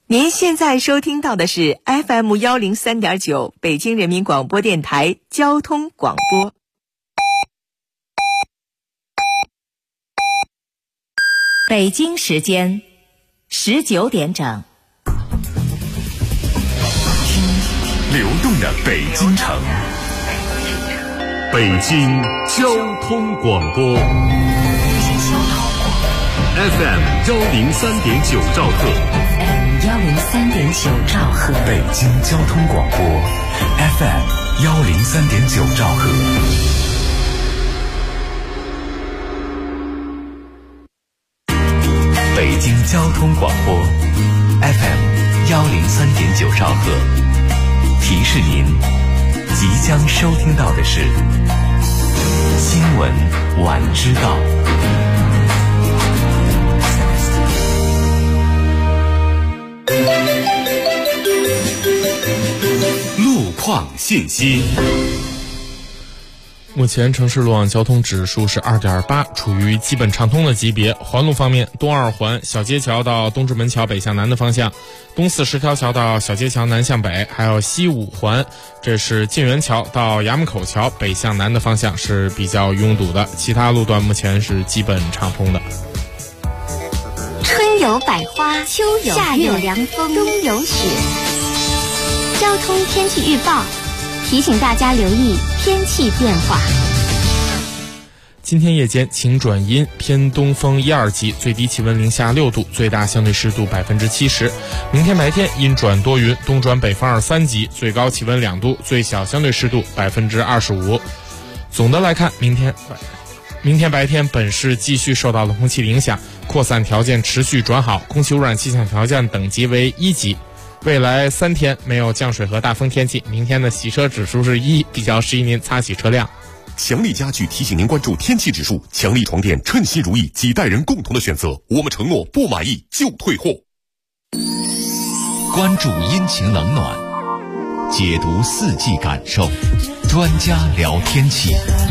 您现在收听到的是 FM103.9 北京人民广播电台交通广播。北京时间19点整。 流动的北京城，北京交通广播 FM103.9 兆赫 103.9 兆赫， 北京交通广播 FM103.9 兆赫。北京交通广播 FM103.9 兆赫，提示您即将收听到的是新闻晚知道。路况信息。 目前城市路网交通指数是 2.8， 处于基本畅通的级别。环路方面，东二环小街桥到东直门桥北向南的方向，东四十条桥到小街桥南向北，还有西五环，这是晋源桥到衙门口桥北向南的方向是比较拥堵的，其他路段目前是基本畅通的。 春有百花，秋有夏有凉风，冬有雪。交通天气预报提醒大家留意天气变化。 今天夜间晴转阴，偏东风1、2级，最低气温零下6度，最大相对湿度70%。明天白天阴转多云，东转北风2、3级，最高气温2度，最小相对湿度25%。总的来看，明天白天本市继续受到冷空气的影响，扩散条件持续转好，空气污染气象条件等级为1级。未来3天没有降水和大风天气，明天的洗车指数是1，比较适宜您擦洗车辆。 强力家具提醒您关注天气指数，强力床垫称心如意，几代人共同的选择，我们承诺不满意就退货。 关注阴晴冷暖，解读四季感受，专家聊天气。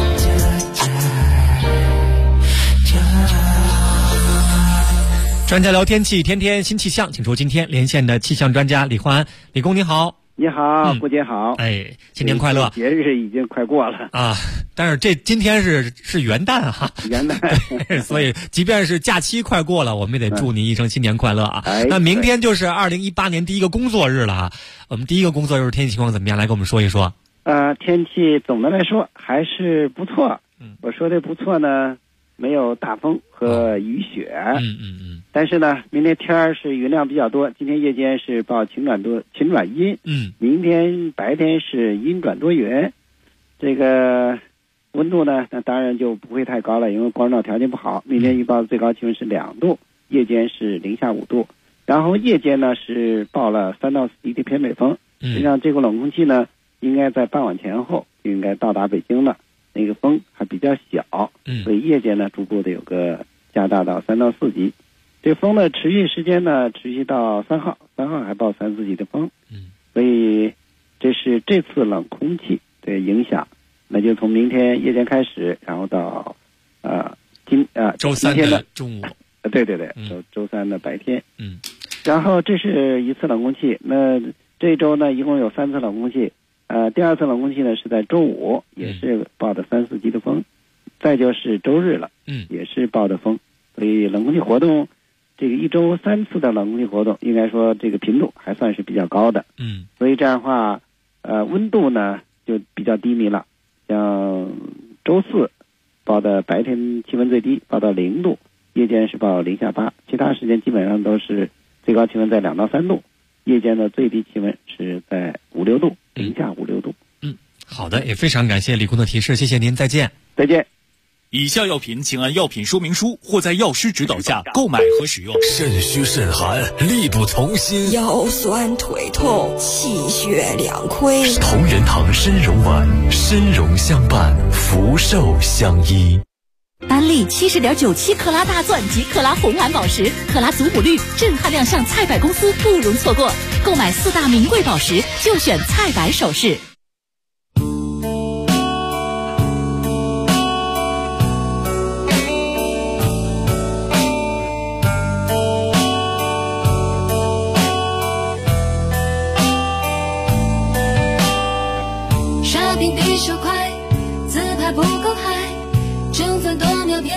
专家聊天气，天天新气象，请出今天连线的气象专家李欢。李工您好。 你好，郭姐好。 哎，新年快乐！ 节日已经快过了啊，但是今天是元旦哈， 元旦， 所以即便是假期快过了，我们也得祝您一声新年快乐啊。那明天就是2018年第一个工作日了啊，我们第一个工作日天气情况怎么样？来跟我们说一说。 天气总的来说还是不错。我说的不错呢，没有大风和雨雪。但是呢，明天天儿是云量比较多，今天夜间是报晴转阴，明天白天是阴转多云。这个温度呢，那当然就不会太高了，因为光照条件不好。明天预报最高气温是2度，夜间是零下5度。然后夜间呢是报了3到4级的偏北风。实际上这股冷空气呢，应该在傍晚前后就应该到达北京了，那个风还比较小，所以夜间呢逐步的有个加大到3到4级。这风的持续时间呢，持续到3号还报3、4级的风。所以这是这次冷空气的影响，那就从明天夜间开始，然后到周三的中午。 对，周三的白天。然后这是一次冷空气，那这一周呢一共有3次冷空气。第2次冷空气呢是在周五，也是报的3、4级的风。再就是周日了，也是报的风。所以冷空气活动，这个一周3次的冷空气活动，应该说这个频度还算是比较高的。所以这样的话，温度呢就比较低迷了。像周四报的白天气温最低报到0度，夜间是报零下8，其他时间基本上都是最高气温在2到3度，夜间的最低气温是在5、6度，零下5、6度。 好的，也非常感谢李工的提示，谢谢您，再见。 再见。 以下药品请按药品说明书或在药师指导下购买和使用。 肾虚肾寒，力不从心， 腰酸腿痛，气血两亏。 同仁堂参茸丸，参茸相伴，福寿相依。 丹利70.97克拉大钻及克拉红蓝宝石，克拉祖母绿震撼亮相菜百公司，不容错过。购买4大名贵宝石，就选菜百首饰。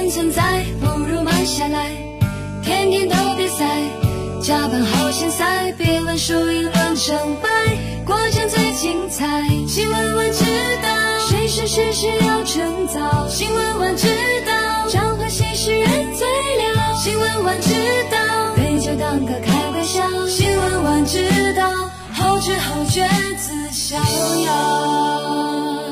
天存在，不如慢下来。天天都比赛，加班好现塞，别论输赢论成败，过程最精彩。新闻晚知道，谁是事实要趁早。新闻晚知道，彰化新诗人最了。新闻晚知道，杯酒当歌开玩笑。新闻晚知道，后知后觉自逍遥。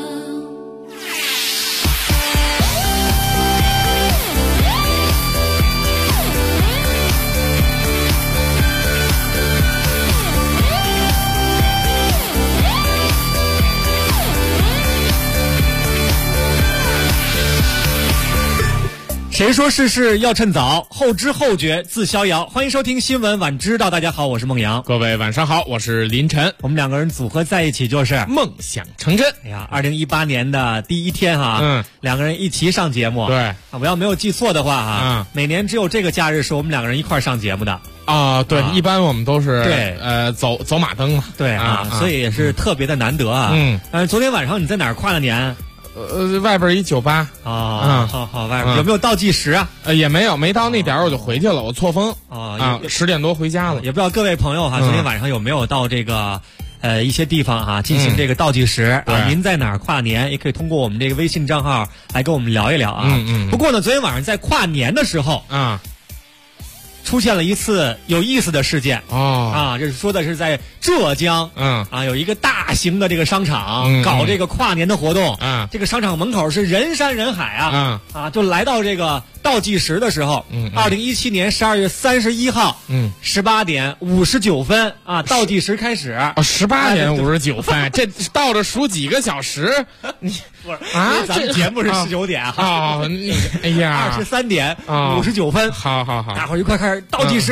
谁说事事要趁早，后知后觉自逍遥。欢迎收听新闻晚知道，大家好，我是孟阳。 各位晚上好，我是林晨。 我们两个人组合在一起就是梦想成真。 哎呀，2018年的第一天哈，两个人一起上节目。 对， 我要没有记错的话哈，每年只有这个假日是我们两个人一块上节目的。 啊，对，一般我们都是对， 走马灯嘛。 对啊，所以也是特别的难得啊。昨天晚上你在哪儿跨的年？ 外边一酒吧啊，好，外边有没有倒计时啊？ 也没有，没到那点我就回去了，我错峰10点多回家了。 也不知道各位朋友哈，昨天晚上有没有到这个一些地方哈进行这个倒计时啊？您在哪儿跨年？也可以通过我们这个微信账号来跟我们聊一聊啊。不过呢，昨天晚上在跨年的时候出现了一次有意思的事件这是说的是在浙江有一个大型的这个商场搞这个跨年的活动这个商场门口是人山人海就来到这个倒计时的时候2017年12月31号18点59分倒计时开始 18点59分这倒着数几个小时你咱们节目是19点哎呀 23点59分好大伙儿一块开始倒计时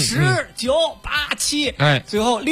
10、9、8、7最后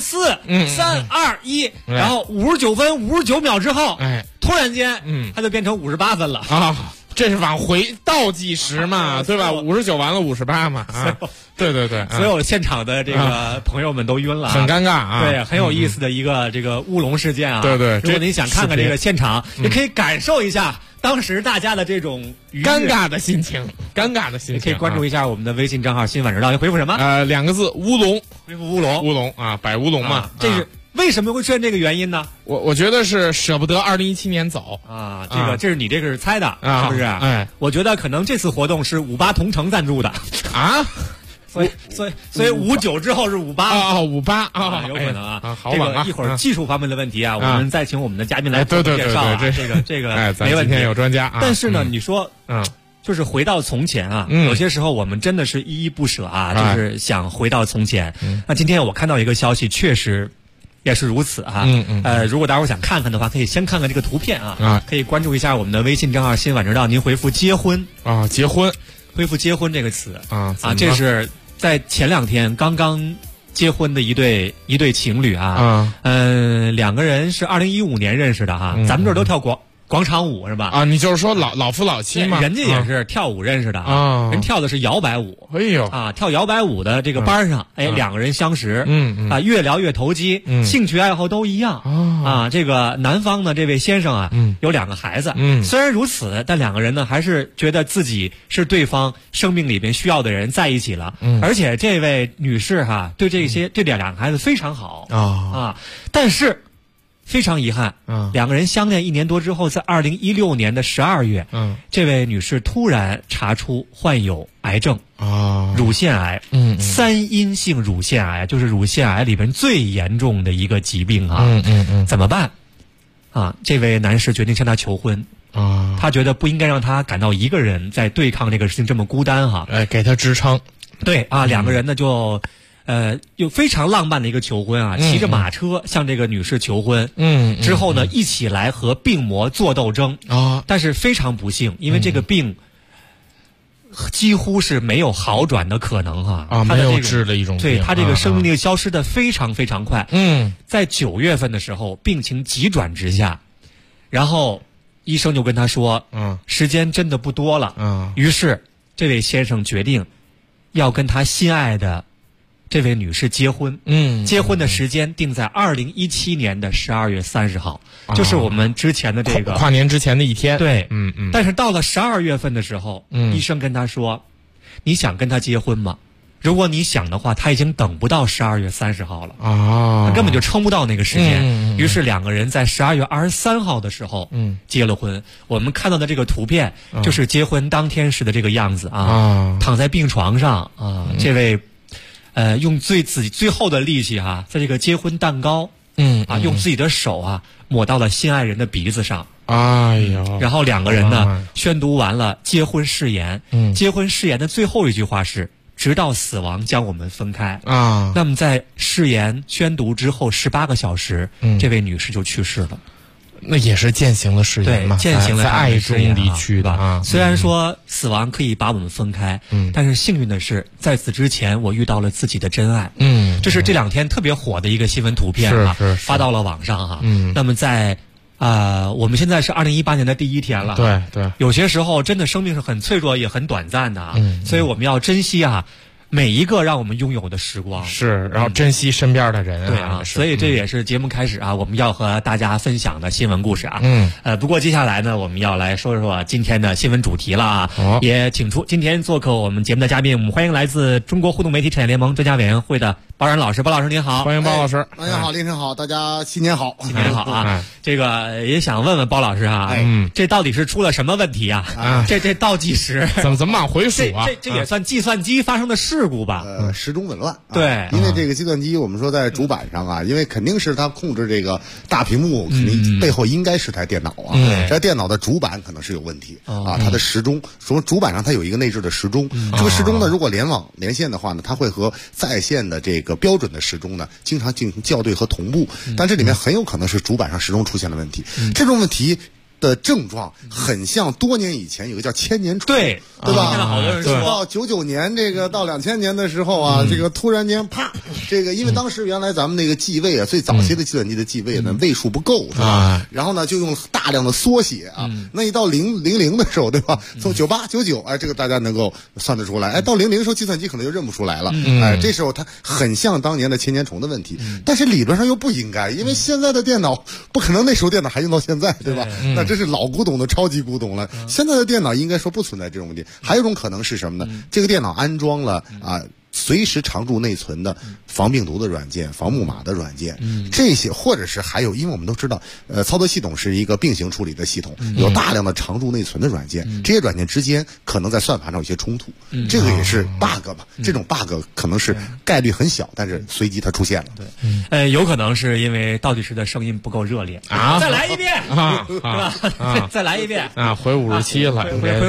6、5、4、3、2、1然后59分59秒之后突然间它就变成58分了这是往回倒计时嘛，对吧？59完了58嘛，对， 所有现场的这个朋友们都晕了， 很尴尬对，很有意思的一个这个乌龙事件对， 如果您想看看这个现场，也可以感受一下当时大家的这种尴尬的心情， 也可以关注一下我们的微信账号新晚知道，你回复什么 ？2个字乌龙， 回复乌龙摆乌龙嘛， 这是。为什么会出现这个原因呢？ 我觉得是舍不得2017年走这是你这个是猜的是不是？我觉得可能这次活动是58同城赞助的所以59之后是58有可能好晚这个一会儿技术方面的问题我们再请我们的嘉宾来介绍这个没问题， 今天有专家但是呢，你说就是回到从前有些时候我们真的是依依不舍就是想回到从前。那今天我看到一个消息，确实也是如此如果大家想看看的话，可以先看看这个图片可以关注一下我们的微信账号新晚知道，您回复结婚结婚， 恢复结婚这个词这是在前2天刚刚结婚的一对情侣两个人是2015年认识的咱们这儿都跳广场舞是吧？ 你就是说老夫老妻嘛？ 人家也是跳舞认识的人跳的是摇摆舞。 哎呦跳摇摆舞的这个班上两个人相识越聊越投机兴趣爱好都一样这个男方呢这位先生有2个孩子虽然如此，但两个人呢还是觉得自己是对方生命里边需要的人在一起了而且这位女士对这2个孩子非常好但是非常遗憾两个人相恋1年多之后，在2016年的12月这位女士突然查出患有癌症乳腺癌3阴性乳腺癌，就是乳腺癌里边最严重的一个疾病怎么办这位男士决定向她求婚他觉得不应该让她感到一个人在对抗这个事情这么孤单给她支撑。 对两个人呢就有非常浪漫的一个求婚骑着马车向这个女士求婚之后呢一起来和病魔做斗争但是非常不幸，因为这个病几乎是没有好转的可能没有治的一种病， 对他这个生命力消失的非常非常快在9月份的时候病情急转直下，然后医生就跟他说时间真的不多了于是这位先生决定要跟他心爱的这位女士结婚，结婚的时间定在2017年的12月30号，就是我们之前的这个跨年之前的一天。 对，但是到了12月份的时候，医生跟她说，你想跟他结婚吗？如果你想的话，他已经等不到12月30号了他根本就撑不到那个时间。于是两个人在12月23号的时候，结了婚。我们看到的这个图片，就是结婚当天时的这个样子躺在病床上这位，用自己最后的力气在这个结婚蛋糕，用自己的手抹到了心爱人的鼻子上。 哎呦！ 然后两个人呢，宣读完了结婚誓言。结婚誓言的最后一句话是，直到死亡将我们分开那么在誓言宣读之后18个小时，这位女士就去世了。 那也是践行了誓言嘛， 践行了在爱中离去的虽然说死亡可以把我们分开，但是幸运的是，在此之前我遇到了自己的真爱。这是这2天特别火的一个新闻图片发到了网上那么在我们现在是2018年的第1天了。 对， 有些时候真的生命是很脆弱也很短暂的所以我们要珍惜每一个让我们拥有的时光。 是，然后珍惜身边的人对所以这也是节目开始我们要和大家分享的新闻故事不过接下来呢，我们要来说说今天的新闻主题了也请出今天做客我们节目的嘉宾，我们欢迎来自中国互动媒体产业联盟专家委员会的包然老师。包老师您好。 欢迎包老师。 大家好，凌晨好，大家新年好。 新年好这个也想问问包老师这到底是出了什么问题这倒计时怎么往回数这也算计算机发生的事故吧？ 时钟紊乱对， 因为这个计算机我们说在主板上因为肯定是它控制这个大屏幕肯定背后应该是台电脑这电脑的主板可能是有问题它的时钟说主板上它有一个内置的时钟这个时钟呢，如果连线的话呢，它会和在线的这个标准的时钟呢经常进行校对和同步，但这里面很有可能是主板上时钟出现了问题这种问题的症状很像多年以前有个叫千年虫， 对吧？ 好多人说到99年这个到2000年的时候这个突然间啪，这个因为当时原来咱们那个继位最早期的计算机的继位呢位数不够是吧？然后呢就用大量的缩写那一到000的时候对吧？从98、99这个大家能够算得出来到00的时候计算机可能就认不出来了这时候它很像当年的千年虫的问题但是理论上又不应该，因为现在的电脑不可能那时候电脑还用到现在对吧？那这是老古董的超级古董了现在的电脑应该说不存在这种问题还有一种可能是什么呢这个电脑安装了随时常驻内存的防病毒的软件、防木马的软件这些或者是还有因为我们都知道操作系统是一个并行处理的系统有大量的常驻内存的软件这些软件之间可能在算盘上有些冲突这个也是 bug 吧这种 bug 可能是概率很小但是随机它出现了对有可能是因为倒计时的声音不够热烈再来一遍是吧再来一遍回57了回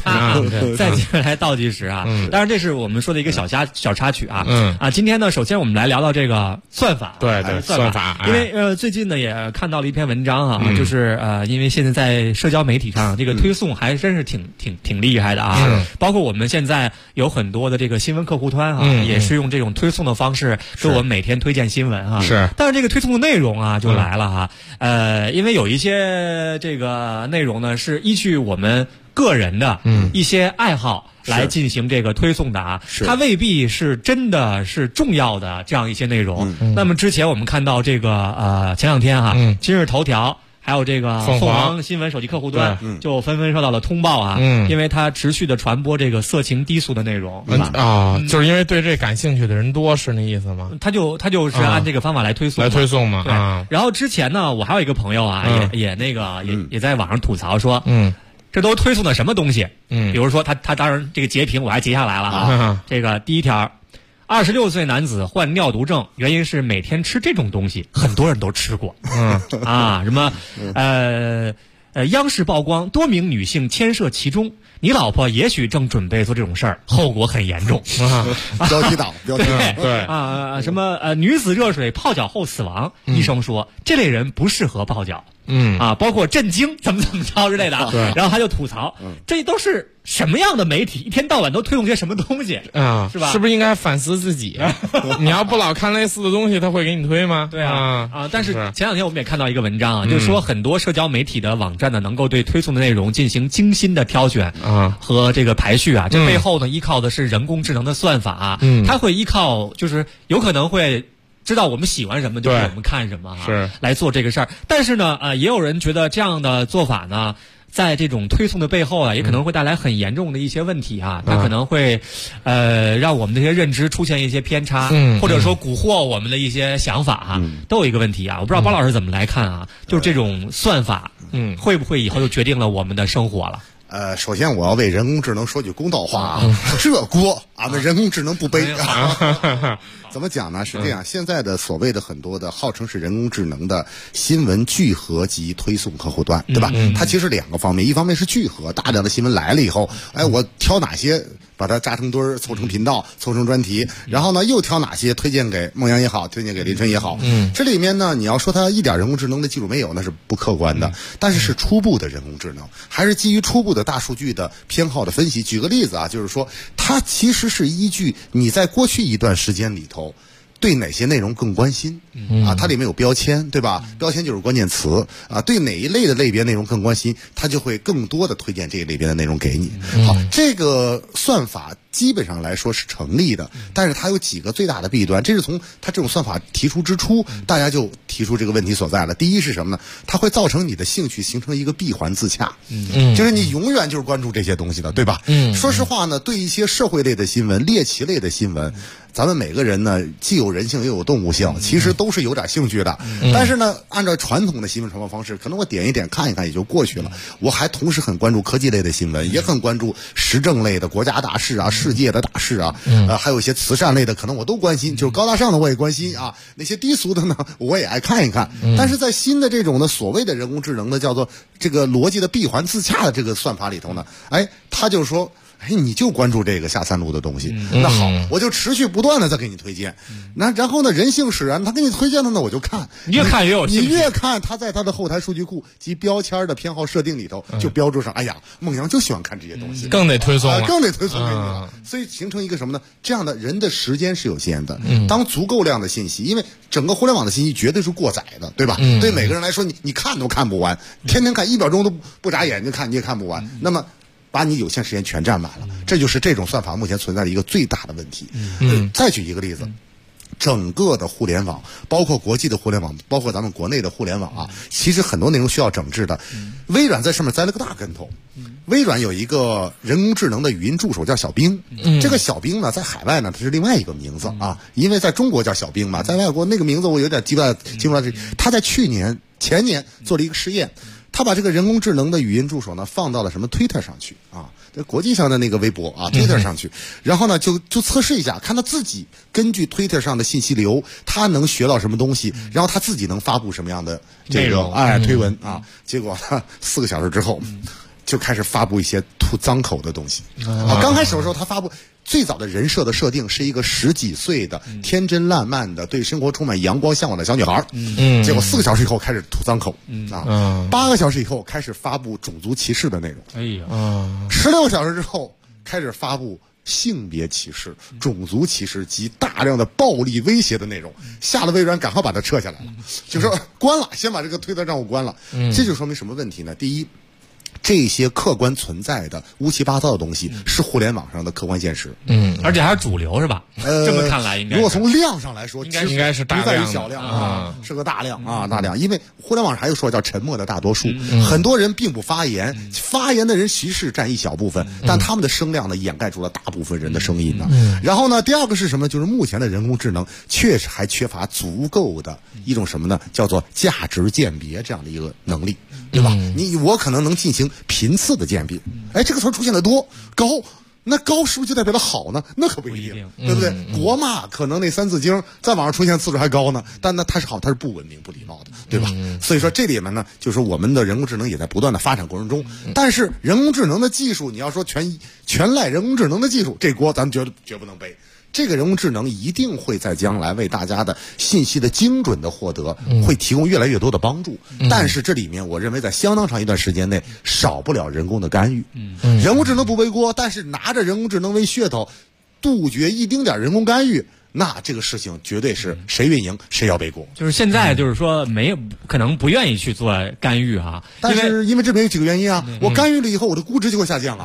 58再接着来倒计时当然这是我们说的一个小插曲今天呢首先我们来聊聊这个算法对算法因为最近呢也看到了一篇文章就是因为现在在社交媒体上这个推送还真是挺厉害的包括我们现在有很多的这个新闻客户端也是用这种推送的方式给我们每天推荐新闻是但是这个推送的内容就来了因为有一些这个内容呢是依据我们个人的一些爱好来进行这个推送的它未必是真的是重要的这样一些内容那么之前我们看到这个前2天今日头条还有这个凤凰新闻手机客户端就纷纷受到了通报因为它持续的传播这个色情低俗的内容就是因为对这感兴趣的人多是那意思吗？ 他就是按这个方法来推送嘛对然后之前呢我还有一个朋友也在网上吐槽说这都推送的什么东西比如说他当然这个截屏我还截下来了这个第一条26岁男子患尿毒症，原因是每天吃这种东西，很多人都吃过。什么央视曝光多名女性牵涉其中，你老婆也许正准备做这种事儿，后果很严重。 标题党， 对什么女子热水泡脚后死亡，医生说这类人不适合泡脚。包括震惊怎么着之类的，然后他就吐槽，这都是什么样的媒体，一天到晚都推动些什么东西是吧？ 是不是应该反思自己？你要不老看类似的东西，他会给你推吗？ 对但是前2天我们也看到一个文章就是说很多社交媒体的网站呢，能够对推送的内容进行精心的挑选， 和这个排序啊，这背后呢依靠的是人工智能的算法，它会依靠就是有可能会知道我们喜欢什么就给我们看什么是来做这个事儿。但是呢也有人觉得这样的做法呢，在这种推送的背后啊，也可能会带来很严重的一些问题啊，它可能会让我们这些认知出现一些偏差，或者说蛊惑我们的一些想法啊，都有一个问题啊。我不知道包老师怎么来看啊，就是这种算法，会不会以后就决定了我们的生活了？ 首先我要为人工智能说句公道话啊，这锅俺们人工智能不背。怎么讲呢？是这样，现在的所谓的很多的号称是人工智能的新闻聚合及推送客户端，对吧？它其实两个方面，一方面是聚合，大量的新闻来了以后，我挑哪些把它扎成堆儿，凑成频道，凑成专题，然后呢又挑哪些推荐给孟阳也好，推荐给林春也好。这里面呢，你要说它一点人工智能的技术没有，那是不客观的，但是初步的人工智能，还是基于初步的大数据的偏好的分析。举个例子啊，就是说它其实是依据你在过去一段时间里头对哪些内容更关心啊？它里面有标签，对吧？标签就是关键词啊。对哪一类的类别内容更关心，它就会更多的推荐这一类别的内容给你。好，这个算法基本上来说是成立的，但是它有几个最大的弊端。这是从它这种算法提出之初，大家就提出这个问题所在了。第一是什么呢？它会造成你的兴趣形成一个闭环自洽，就是你永远就是关注这些东西的，对吧？说实话呢，对一些社会类的新闻、猎奇类的新闻，咱们每个人呢既有人性又有动物性，其实都是有点兴趣的。但是呢，按照传统的新闻传播方式，可能我点一点看一看也就过去了。我还同时很关注科技类的新闻，也很关注时政类的国家大事啊、世界的大事啊，还有一些慈善类的，可能我都关心，就是高大上的我也关心啊，那些低俗的呢我也爱看一看。但是在新的这种的所谓的人工智能的叫做这个逻辑的闭环自洽的这个算法里头呢，他就说你就关注这个下三路的东西，那好，我就持续不断的在给你推荐。那然后呢，人性使然，他给你推荐的呢，我就看， 越看越有兴趣。 你越看，他在他的后台数据库及标签的偏好设定里头就标注上，哎呀，孟阳就喜欢看这些东西， 更得推送了， 更得推送给你了。所以形成一个什么呢？这样的人的时间是有限的，当足够量的信息，因为整个互联网的信息绝对是过载的，对吧？对每个人来说，你看都看不完，天天看1秒钟都不眨眼睛看，你也看不完。那么把你有限时间全占满了，这就是这种算法目前存在的一个最大的问题。再举一个例子，整个的互联网，包括国际的互联网，包括咱们国内的互联网啊，其实很多内容需要整治的。微软在上面栽了个大跟头。微软有一个人工智能的语音助手叫小冰，这个小冰呢，在海外呢，它是另外一个名字啊，因为在中国叫小冰嘛，在外国那个名字我有点记不清楚了。他在前年做了一个实验。他把这个人工智能的语音助手呢放到了什么 Twitter 上去啊，国际上的那个微博啊 Twitter 上去，然后呢就测试一下，看他自己根据 Twitter 上的信息流，他能学到什么东西，然后他自己能发布什么样的这个推文啊。结果他4个小时之后就开始发布一些吐脏口的东西啊。刚开始的时候他发布最早的人设的设定是一个10几岁的天真烂漫的对生活充满阳光向往的小女孩，结果4个小时以后开始吐脏口，8个小时以后开始发布种族歧视的内容，16个小时之后开始发布性别歧视、种族歧视及大量的暴力威胁的内容，吓得微软赶快把它撤下来了，就说关了，先把这个推特账户关了。这就说明什么问题呢？第一，这些客观存在的乌七八糟的东西是互联网上的客观现实， 而且还是主流是吧？这么看来应该如果从量上来说， 应该是大量， 不在于小量啊，是个大量啊，大量。因为互联网上还有说叫沉默的大多数，很多人并不发言，发言的人其实占一小部分，但他们的声量呢掩盖住了大部分人的声音呢。然后呢，第二个是什么？就是目前的人工智能确实还缺乏足够的一种什么呢？叫做价值鉴别这样的一个能力。对吧？我可能能进行频次的鉴别，这个词出现的多高，那高是不是就代表了好呢？那可不一定，对不对？国骂可能那3字经在网上出现次数还高呢，但那它是好，它是不文明不礼貌的，对吧？所以说这里面呢，就是我们的人工智能也在不断的发展过程中，但是人工智能的技术，你要说全赖人工智能的技术，这锅咱们绝不能背。这个人工智能一定会在将来为大家的信息的精准的获得会提供越来越多的帮助，但是这里面我认为在相当长一段时间内少不了人工的干预。人工智能不背锅，但是拿着人工智能为噱头，杜绝一丁点人工干预，那这个事情绝对是谁运营谁要背锅。 就是现在就是说可能不愿意去做干预啊， 但是因为这边有几个原因啊，我干预了以后我的估值就会下降了。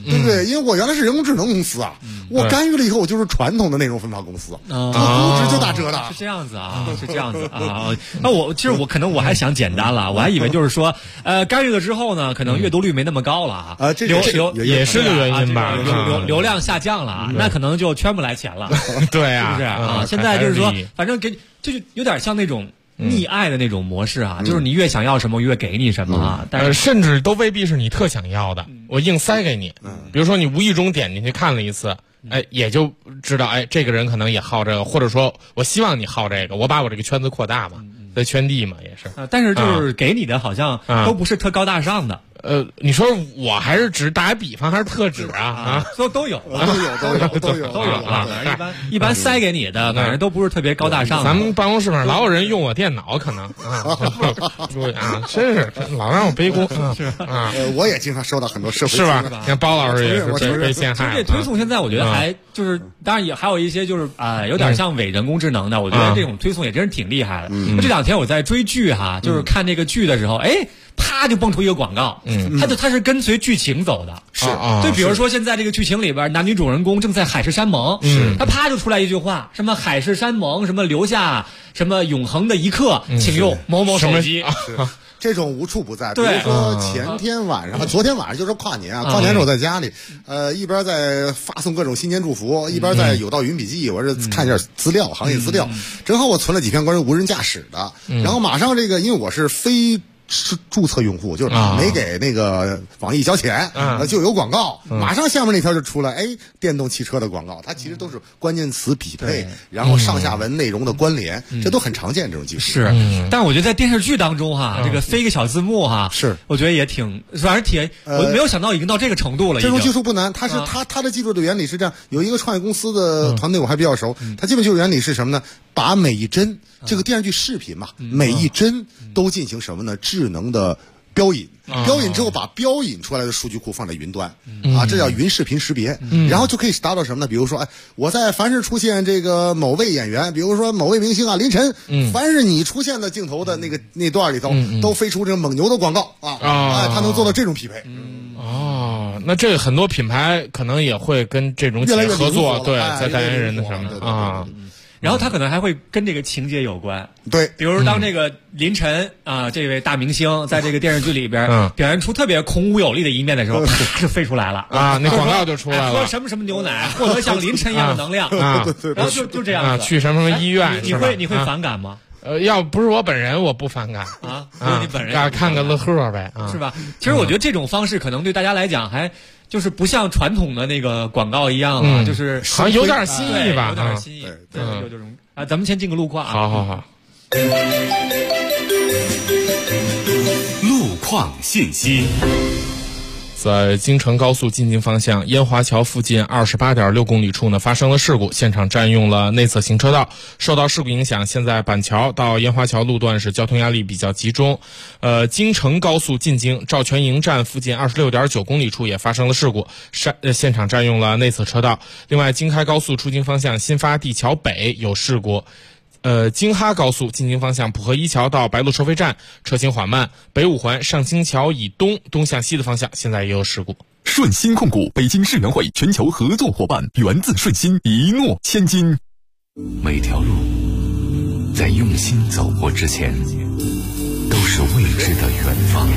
对不对？因为我原来是人工智能公司啊，我干预了以后，我就是传统的内容分发公司，估值就打折的。 是这样子啊，是这样子啊。那其实我可能还想简单了，我还以为就是说，干预了之后呢，可能阅读率没那么高了啊， 这也是个原因吧， 流量下降了，那可能就圈不来钱了。 对啊， 是不是啊？现在就是说，反正就是有点像那种溺爱的那种模式啊，就是你越想要什么，越给你什么啊。但是甚至都未必是你特想要的，我硬塞给你。比如说你无意中点进去看了一次，也就知道，这个人可能也好这个，或者说我希望你好这个，我把我这个圈子扩大嘛，在圈地嘛，也是。 但是就是给你的好像都不是特高大上的。 你说我还是只打比方，还是特指啊？ 都有啊！ 一般塞给你的，反正都不是特别高大上的。 咱们办公室上老有人用我电脑，可能对啊，真是老让我背锅。 是啊，我也经常收到很多社会是吧？像包老师也是被陷害。 这推送现在我觉得还就是，当然也还有一些就是有点像伪人工智能的，我觉得这种推送也真是挺厉害的。这两天我在追剧哈，就是看这个剧的时候，啪就蹦出一个广告，它是跟随剧情走的， 是就比如说现在这个剧情里边，男女主人公正在海誓山盟，他啪就出来一句话，什么海誓山盟，什么留下什么永恒的一刻，请用某某手机。 这种无处不在，比如说昨天晚上就是跨年啊，跨年时候我在家里，一边在发送各种新年祝福，一边在有道云笔记，我是看一下资料，行业资料，正好我存了几篇关于无人驾驶的，然后马上这个，因为我是非注册用户，就是没给那个网易交钱，就有广告，马上下面那条就出来，电动汽车的广告，它其实都是关键词匹配，然后上下文内容的关联，这都很常见这种技术。 是，但是我觉得在电视剧当中哈，这个飞个小字幕哈， 是， 我觉得也挺，反正挺，我没有想到已经到这个程度了。 这种技术不难，它的技术的原理是这样，有一个创业公司的团队我还比较熟，它基本就是原理是什么呢？把每一帧，这个电视剧视频嘛，每一帧都进行什么呢？智能的标引，标引之后把标引出来的数据库放在云端，这叫云视频识别，然后就可以达到什么呢？比如说，我在凡是出现这个某位演员，比如说某位明星啊，凌晨，凡是你出现的镜头的那段里头，都飞出这个蒙牛的广告它能做到这种匹配。 那这个很多品牌可能也会跟这种企业合作，对，在代言人的什么啊。 然后他可能还会跟这个情节有关， 对， 比如当这个凌晨这位大明星在这个电视剧里边表现出特别孔武有力的一面的时候，就飞出来了那广告就出来了， 喝什么什么牛奶，获得像凌晨一样的能量然后就这样去什么医院， 你会反感吗？ 要不是我本人，我不反感你本人看个乐呵呗， 是吧？其实我觉得这种方式可能对大家来讲还就是不像传统的那个广告一样就是好像有点新意吧， 有点新意，对，有这种咱们先进个路况好。 路况信息。 在京承高速进京方向烟华桥附近28.6公里处呢发生了事故，现场占用了内侧行车道。受到事故影响，现在板桥到烟华桥路段是交通压力比较集中。京承高速进京赵全营站附近26.9公里处也发生了事故，现场占用了内侧车道。另外，京开高速出京方向新发地桥北有事故。京哈高速进京方向浦河一桥到白鹿收费站车行缓慢，北五环上清桥以东向西的方向现在也有事故。 顺鑫控股北京世园会全球合作伙伴，源自顺鑫，一诺千金。 每条路在用心走过之前，都是未知的远方；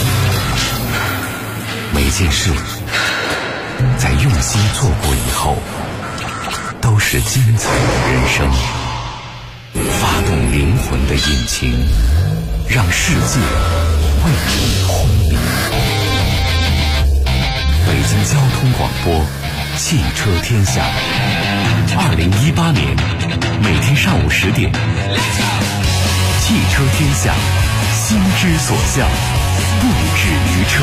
每件事在用心做过以后，都是精彩的人生。发动灵魂的引擎，让世界为你轰鸣。北京交通广播，汽车天下。2018年每天上午10点，汽车天下，心之所向，不止于车。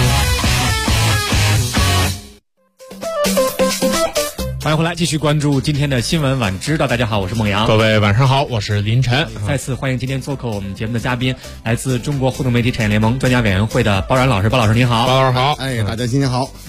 欢迎回来，继续关注今天的新闻晚知道。大家好，我是孟阳。 各位晚上好，我是林晨。 再次欢迎今天做客我们节目的嘉宾，来自中国互动媒体产业联盟专家委员会的包然老师。包老师您好。 包老师好。 大家今天好。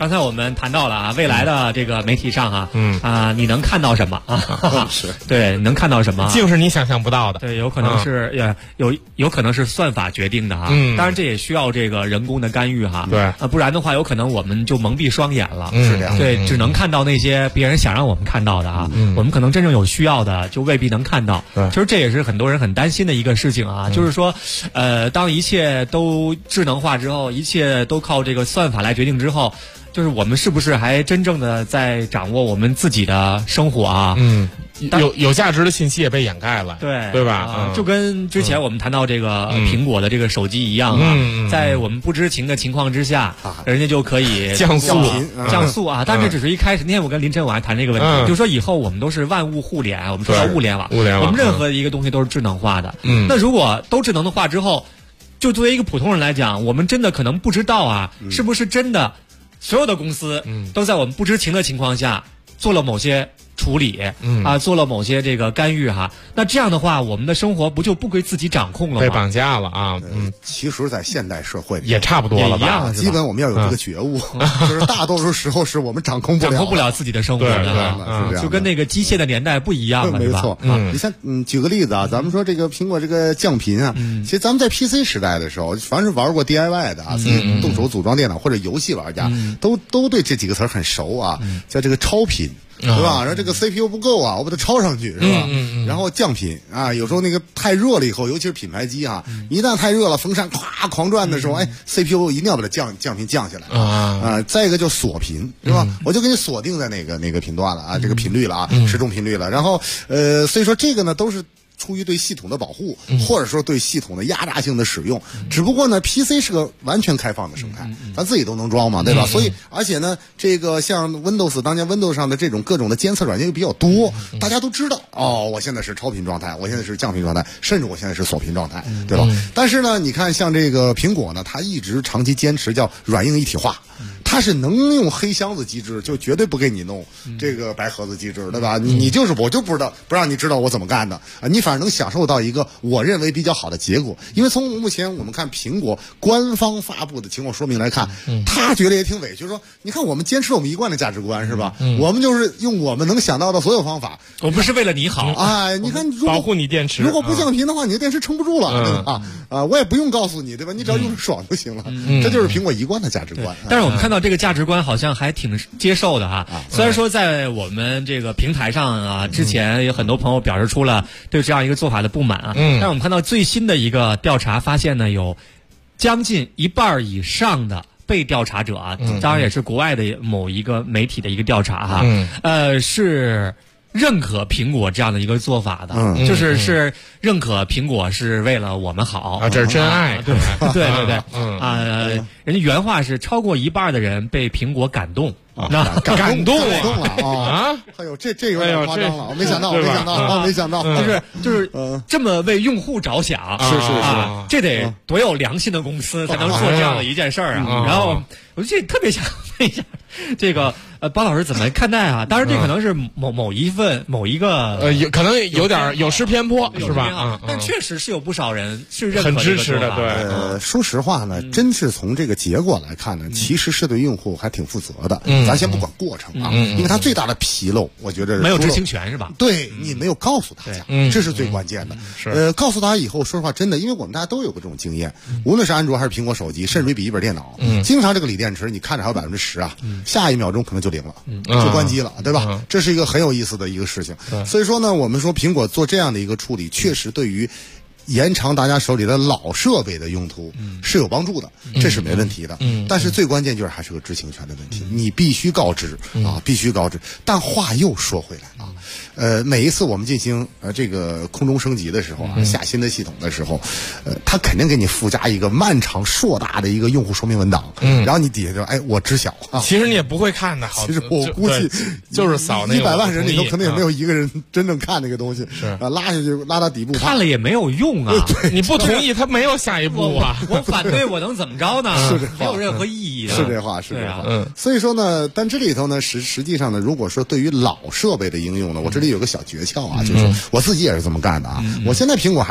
刚才我们谈到了啊，未来的这个媒体上啊，你能看到什么啊？ 是对，能看到什么？ 就是你想象不到的。 对，有可能是有可能是算法决定的哈。当然这也需要这个人工的干预哈。 对， 不然的话，有可能我们就蒙蔽双眼了。 是这样。 对，只能看到那些别人想让我们看到的啊。我们可能真正有需要的就未必能看到。其实这也是很多人很担心的一个事情啊，就是说，当一切都智能化之后，一切都靠这个算法来决定之后，就是我们是不是还真正的在掌握我们自己的生活啊？ 有价值的信息也被掩盖了，对吧？ 就跟之前我们谈到这个苹果的这个手机一样啊，在我们不知情的情况之下，人家就可以降速啊。但这只是一开始。那天我跟林晨我还谈这个问题，就是说以后我们都是万物互联，我们说到物联网，我们任何一个东西都是智能化的。那如果都智能化之后，就作为一个普通人来讲，我们真的可能不知道啊，是不是真的所有的公司都在我们不知情的情况下做了某些处理，做了某些这个干预哈。那这样的话，我们的生活不就不归自己掌控了吗？ 被绑架了啊！ 其实，在现代社会也差不多了吧？ 基本我们要有这个觉悟，就是大多数时候是我们掌控不了自己的生活的，就跟那个机械的年代不一样了， 没错。你像举个例子啊，咱们说这个苹果这个降频啊，其实咱们在 PC 时代的时候，凡是玩过 DIY 的啊，自己动手组装电脑或者游戏玩家，都对这几个词很熟啊，叫这个超频。对吧？然后这个 CPU 不够啊，我把它超上去，是吧？然后降频啊，有时候那个太热了以后，尤其是品牌机啊，一旦太热了，风扇咵狂转的时候，CPU 一定要把它降频降下来再一个就锁频，是吧？我就给你锁定在那个频段了啊，这个频率了啊，时钟频率了。然后所以说这个呢都是出于对系统的保护，或者说对系统的压榨性的使用，只不过呢 PC 是个完全开放的生态，咱自己都能装嘛，对吧？所以而且呢，这个像 Windows 当年 Windows 上的这种各种的监测软件又比较多，大家都知道我现在是超频状态，我现在是降频状态，甚至我现在是锁频状态，对吧？但是呢，你看像这个苹果呢，它一直长期坚持叫软硬一体化。它是能用黑箱子机制，就绝对不给你弄这个白盒子机制，对吧？你就是我就不知道，不让你知道我怎么干的啊！你反而能享受到一个我认为比较好的结果。因为从目前我们看苹果官方发布的情况说明来看，他觉得也挺委屈，说你看我们坚持我们一贯的价值观是吧？我们就是用我们能想到的所有方法， 我们是为了你好啊！你看保护你电池， 如果不降频的话，你的电池撑不住了，对吧？我也不用告诉你，对吧？你只要用爽就行了。这就是苹果一贯的价值观。 但是我们看到这个价值观好像还挺接受的哈。虽然说在我们这个平台上啊，之前有很多朋友表示出了对这样一个做法的不满啊。但是我们看到最新的一个调查发现呢，有将近一半以上的被调查者啊，当然也是国外的某一个媒体的一个调查哈，是认可苹果这样的一个做法的，就是认可苹果是为了我们好啊，这是真爱， 对，人家原话是超过一半的人被苹果感动。 感动了啊！哎呦，这有点夸张了，我没想到， 就是这么为用户着想， 是， 这得多有良心的公司才能做这样的一件事儿啊！然后我就特别想问一下，这个包老师怎么看待啊？当然，这可能是某一个可能有失偏颇，是吧？ 但确实是有不少人是认可很支持的，对。 说实话呢，真是从这个结果来看呢，其实是对用户还挺负责的。咱先不管过程啊，因为它最大的纰漏，我觉得没有知情权是吧？ 对，你没有告诉大家，这是最关键的。告诉大家以后，说实话，真的，因为我们大家都有过这种经验，无论是安卓还是苹果手机，甚至于笔记本电脑，经常这个锂电池你看着还有10%啊，下一秒钟可能就0了，就关机了，对吧？这是一个很有意思的一个事情。所以说呢，我们说苹果做这样的一个处理，确实对于延长大家手里的老设备的用途是有帮助的，这是没问题的。但是最关键就是还是个知情权的问题，你必须告知啊，必须告知。但话又说回来啊，每一次我们进行这个空中升级的时候啊，下新的系统的时候，它肯定给你附加一个漫长硕大的一个用户说明文档，然后你底下就我知晓啊。 其实你也不会看的， 其实我估计就是扫那 100万人里头，可能也没有一个人真正看那个东西，是拉下去拉到底部， 看了也没有用啊。 你不同意，他没有下一步啊！ 我反对，我能怎么着呢？ 是这话， 没有任何意义的。 是这话，是这话。所以说呢，但这里头呢，实际上呢，如果说对于老设备的应用呢，我这里有个小诀窍啊，就是我自己也是这么干的啊。我现在苹果还是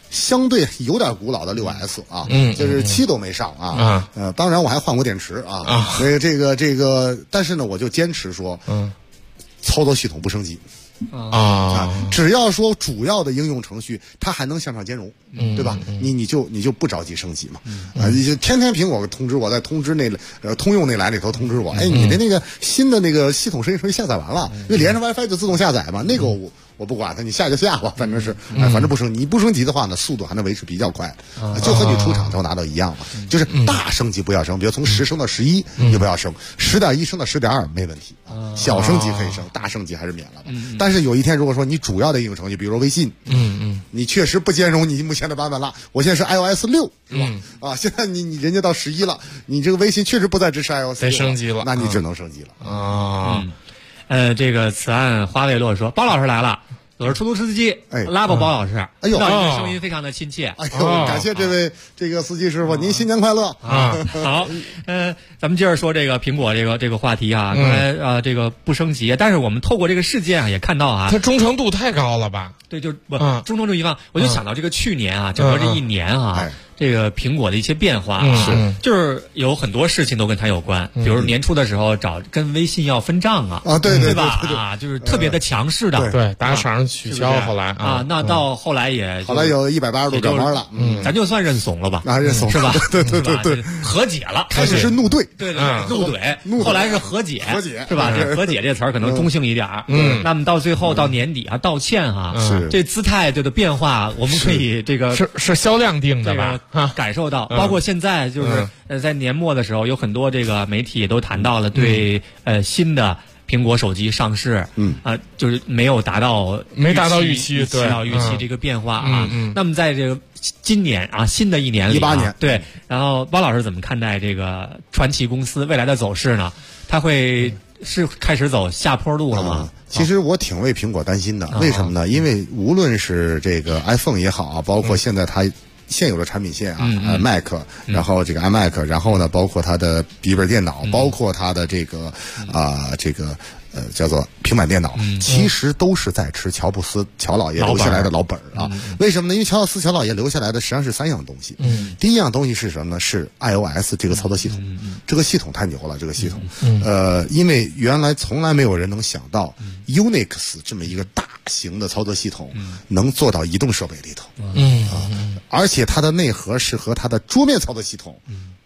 相对有点古老的6S 啊，就是7都没上啊，当然我还换过电池啊，所以这个，但是呢，我就坚持说，操作系统不升级。只要说主要的应用程序它还能向上兼容，对吧？你就不着急升级嘛，就天天苹果通知我，在通知那通用那栏里头通知我，哎，你的那个新的那个系统升级下载完了，因为连上 WiFi 就自动下载嘛，那个我不管它，你下就下吧，反正是，反正不升，你不升级的话呢，速度还能维持比较快，就和你出厂时候拿到一样嘛，就是大升级不要升，比如从10升到11，你不要升，10.1升到10.2没问题，小升级可以升，大升级还是免了吧。但是有一天如果说你主要的应用程序，比如说微信，你确实不兼容你目前的版本了，我现在是 iOS 6，是吧？现在你人家到11了，你这个微信确实不再支持 iOS 6， 得升级了， 那你只能升级了这个此岸花未落说，包老师来了。我是出租车司机，拉宝宝老师， 哎呦， 声音非常的亲切， 哎呦，感谢这位这个司机师傅，您新年快乐啊！好，咱们接着说这个苹果这个话题啊，刚才这个不升级，但是我们透过这个事件啊，也看到啊， 它忠诚度太高了吧？ 对，就不忠诚度一方，我就想到这个去年啊，整个这一年啊。这个苹果的一些变化就是有很多事情都跟它有关，比如年初的时候跟微信要分账对吧？就是特别的强势的， 对打赏取消，后来那到后来有 180度转弯了， 咱就算认怂了吧， 认怂是吧？ 对， 和解了， 开始是怒怼， 对，怒怼，后来是和解是吧？这和解这词儿可能中性一点，那么到最后到年底啊，道歉这姿态的变化，我们可以这个是销量定的吧？ 感受到，包括现在就是在年末的时候，有很多这个媒体也都谈到了对新的苹果手机上市，就是没达到预期这个变化啊。那么在这个今年啊，新的一年里 ，18年， 对，然后包老师怎么看待这个传奇公司未来的走势呢？它会是开始走下坡路了吗？ 其实我挺为苹果担心的，为什么呢？因为无论是这个 iPhone 也好，包括现在它现有的产品线啊，Mac，然后这个 iMac，然后呢，包括它的笔记本电脑，包括它的这个叫做平板电脑，其实都是在吃乔老爷留下来的老本啊。为什么呢？因为乔老爷留下来的实际上是3样东西。第一样东西是什么呢？是 iOS 这个操作系统。这个系统太牛了，这个系统。因为原来从来没有人能想到 Unix 这么一个大型的操作系统能做到移动设备里头。而且它的内核是和它的桌面操作系统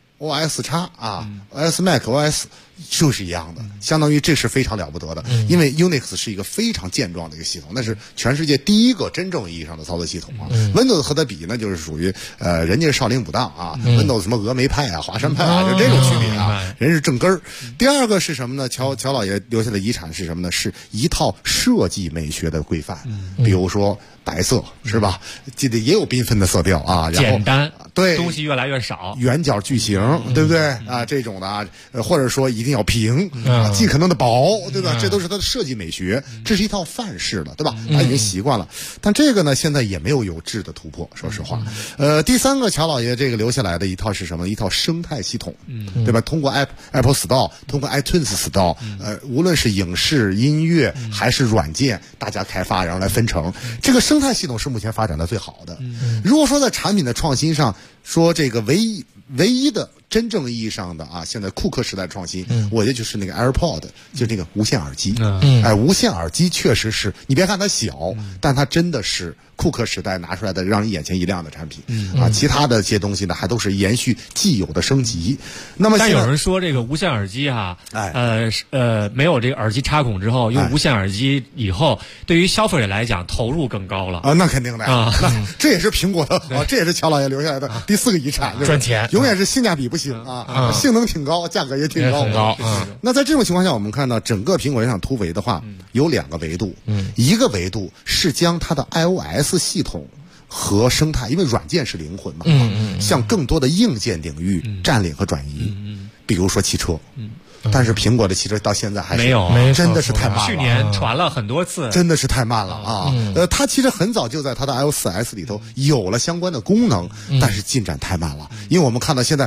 OS X OS Mac OS 就是一样的，相当于这是非常了不得的，因为 Unix 是一个非常健壮的一个系统，那是全世界第一个真正意义上的操作系统Windows 和它比呢，就是属于人家是少林武当Windows 什么峨眉派华山派就这种区别人是正根儿。第二个是什么呢？乔老爷留下的遗产是什么呢？是一套设计美学的规范，比如说白色是吧？记得也有缤纷的色调然后简单， 对， 东西越来越少， 圆角矩形，对不对这种的或者说一定要平尽可能的薄，对吧？这都是它的设计美学，这是一套范式了，对吧？他已经习惯了，但这个呢，现在也没有质的突破，说实话。第三个乔老爷这个留下来的一套是什么？一套生态系统，对吧？通过 Apple Store， 通过 iTunes Store， 无论是影视、音乐还是软件，大家开发然后来分成，这个生态系统是目前发展的最好的。如果说在产品的创新上说这个唯一的真正意义上的现在库克时代创新，我觉得就是那个 AirPod， 就是那个无线耳机。无线耳机确实是你别看它小，但它真的是库克时代拿出来的让人眼前一亮的产品其他的这些东西呢，还都是延续既有的升级。那么但有人说这个无线耳机没有这个耳机插孔之后，用无线耳机以后，对于消费者来讲投入更高了那肯定的那这也是苹果的这也是乔老爷留下来的第4个遗产， 赚钱永远是性价比不行性能挺高，价格也挺高那在这种情况下，我们看到整个苹果想突围的话，有2个维度，一个维度是将它的 iOS 系统和生态，因为软件是灵魂嘛，向更多的硬件领域占领和转移，比如说汽车。但是苹果的汽车到现在还是没有， 真的是太慢了。 去年传了很多次， 真的是太慢了它其实很早就在它的 iOS 4S 里头有了相关的功能，但是进展太慢了。因为我们看到现在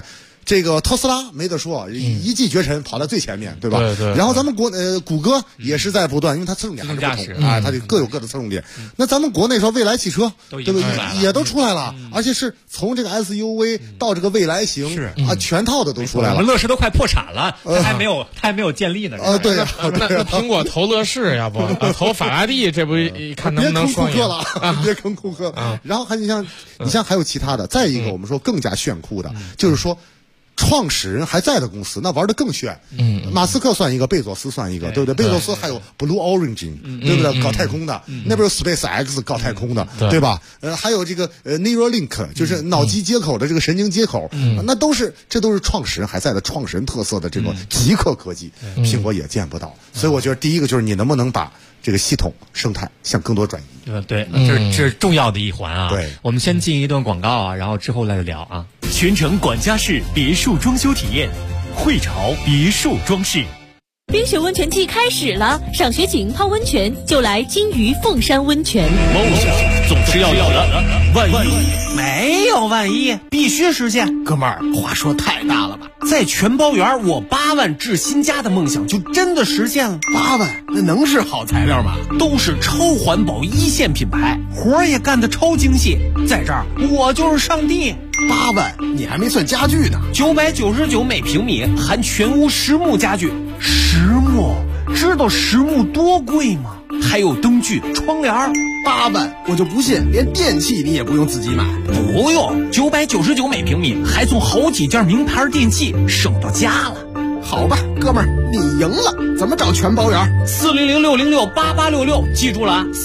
这个特斯拉没得说，一骑绝尘，跑在最前面，对吧？ 对。 然后咱们谷歌也是在不断，因为它侧重点还是不同啊，它各有各的侧重点。那咱们国内说未来汽车，对不对？也都出来了，而且是从这个 SUV 到这个未来型啊，全套的都出来了。 我们乐视都快破产了，它还没有建立呢。 对。 那苹果投乐视，要不投法拉第，这不看能不能双赢了？别坑库克了。然后你像还有其他的，再一个我们说更加炫酷的，就是说创始人还在的公司，那玩的更炫。马斯克算一个，贝佐斯算一个，对不对？贝佐斯还有 Blue Origin，对不对？搞太空的，那边有 SpaceX 搞太空的，对吧？还有这个Neuralink， 就是脑机接口的这个神经接口，这都是创始人还在的创始人特色的这种极客科技，苹果也见不到。所以我觉得第一个就是你能不能把这个系统生态向更多转移。 对，这是重要的一环啊。 对， 我们先进一段广告啊，然后之后来聊啊。 全程管家式别墅装修体验，汇潮别墅装饰。 冰雪温泉季开始了，赏雪景、泡温泉就来金鱼凤山温泉。 梦想总是要有的，万一没有万一，必须实现。哥们儿，话说太大了吧？在全包园，我8万置新家的梦想就真的实现了。8万，那能是好材料吗？都是超环保一线品牌，活儿也干得超精细。在这儿，我就是上帝。8万，你还没算家具呢，999每平米，含全屋实木家具。实木，知道实木多贵吗？还有灯具、窗帘。8万，我就不信连电器你也不用自己买。不用，999每平米，还送好几件名牌电器，省到家了。好吧，哥们儿，你赢了。怎么找全包圆？400-606-8866，记住了啊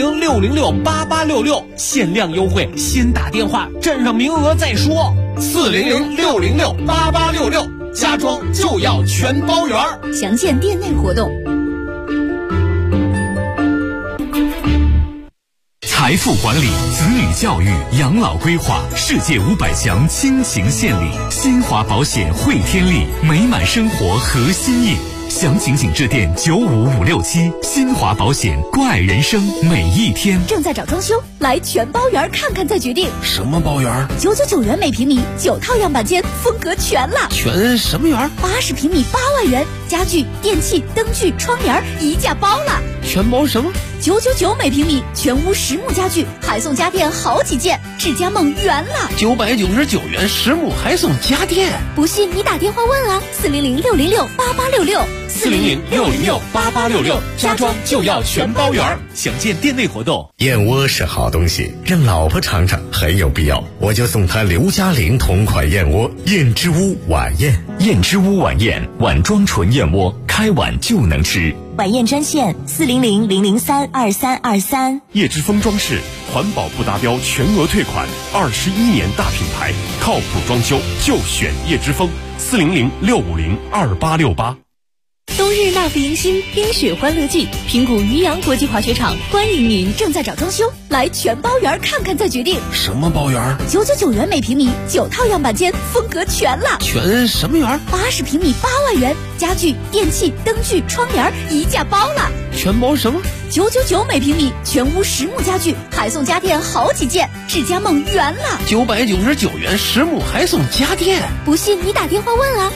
，400-606-8866，限量优惠，先打电话，占上名额再说。400-606-8866，家装就要全包圆。 详见店内活动。 财富管理、子女教育、养老规划，世界500强倾情献礼，新华保险汇天利，美满生活核心印。详情请致电95567，新华保险，关爱人生每一天。 正在找装修，来全包园看看再决定。 什么包园 ？999元每平米，9套样板间，风格全了。 全什么园 ？80平米8万元，家具、电器、灯具、窗帘一价包了。 全包什么 ？999每平米，全屋实木家具，还送家电好几件，置家梦圆了。 999元实木还送家电， 不信你打电话问啊，400-606-8866，400-606-8866， 家装就要全包圆。详见店内活动。 燕窝是好东西，让老婆尝尝很有必要，我就送她刘嘉玲同款燕窝燕之屋晚宴。 燕之屋晚宴，碗装纯燕窝，开碗就能吃。 晚宴专线400-003-2323。 叶之峰装饰，环保不达标全额退款，21年大品牌，靠谱装修就选叶之峰。400-650-2868。 冬日纳福迎新冰雪欢乐季，平谷渔阳国际滑雪场欢迎您。正在找装修，来全包园看看再决定。 什么包园 ？999元每平米，9套样板间，风格全了。 全什么园 ？80平米8万元，家具、电器、灯具、窗帘一价包了。 全包什么 ？999每平米，全屋实木家具，还送家电好几件，置家梦圆了。 999元实木还送家电， 不信你打电话问啊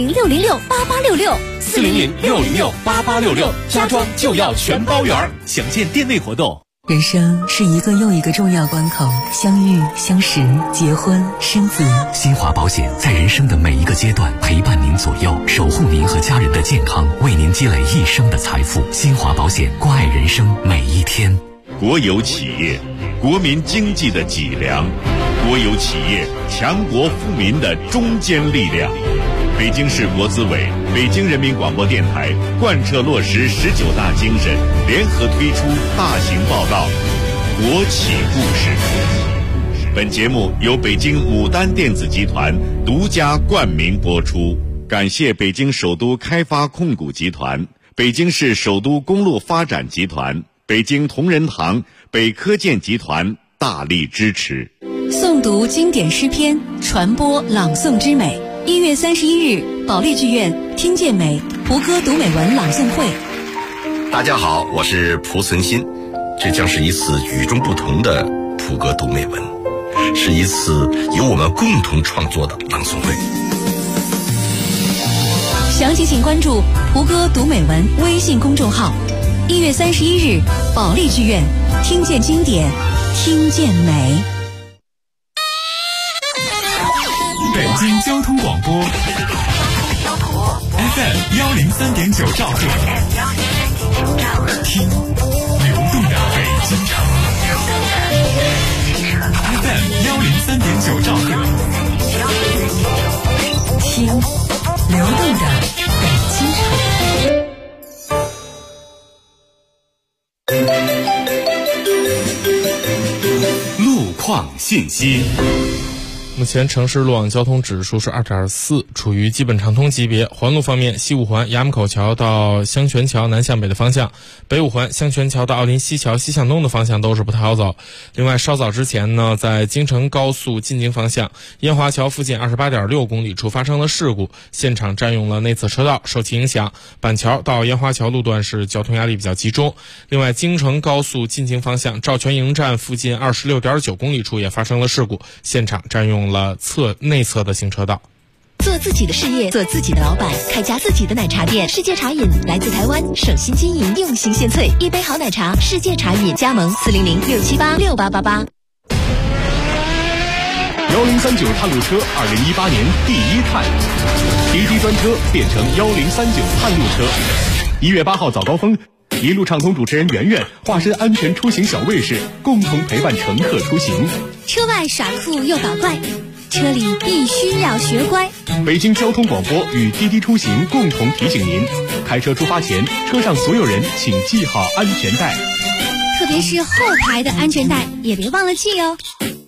，400-606-8866，400-606-8866， 家装就要全包圆。详见店内活动。 人生是一个又一个重要关口，相遇、相识、结婚、生子。 新华保险在人生的每一个阶段陪伴您左右，守护您和家人的健康，为您积累一生的财富。新华保险，关爱人生每一天。 国有企业，国民经济的脊梁；国有企业，强国富民的中坚力量。北京市国资委、北京人民广播电台贯彻落实19大精神，联合推出大型报道《国企故事》。本节目由北京牡丹电子集团独家冠名播出，感谢北京首都开发控股集团、北京市首都公路发展集团、北京同仁堂、北科建集团大力支持。 诵读经典诗篇，传播朗诵之美。1月31日，保利剧院听见美蒲歌读美文朗诵会。 大家好，我是蒲存昕，这将是一次与众不同的蒲歌读美文，是一次由我们共同创作的朗诵会。 详情请关注胡歌读美文微信公众号。1月31日，保利剧院，听见经典，听见美。 北京交通广播 FM 103.9兆赫，听流动的北京城。FM 103.9兆赫，听流动的北京城。 路况信息。 目前城市路网交通指数是2.4，处于基本畅通级别。环路方面，西五环衙门口桥到香泉桥南向北的方向，北五环香泉桥到奥林西桥西向东的方向都是不太好走。另外，稍早之前呢，在京承高速进京方向烟华桥附近28.6公里处发生了事故，现场占用了内侧车道，受其影响，板桥到烟华桥路段是交通压力比较集中。另外，京承高速进京方向赵全营站附近26.9公里处也发生了事故，现场占用了内侧的行车道。 做自己的事业，做自己的老板，开家自己的奶茶店。世界茶饮来自台湾，省心经营，用心献萃，一杯好奶茶，世界茶饮。加盟400-678-6888。 1039探路车2018年第一探，滴滴专车变成1039探路车。1月8号早高峰，一路畅通主持人圆圆化身安全出行小卫士，共同陪伴乘客出行。 车外耍酷又搞怪，车里必须要学乖。 北京交通广播与滴滴出行共同提醒您：开车出发前，车上所有人请系好安全带， 特别是后排的安全带也别忘了系哦。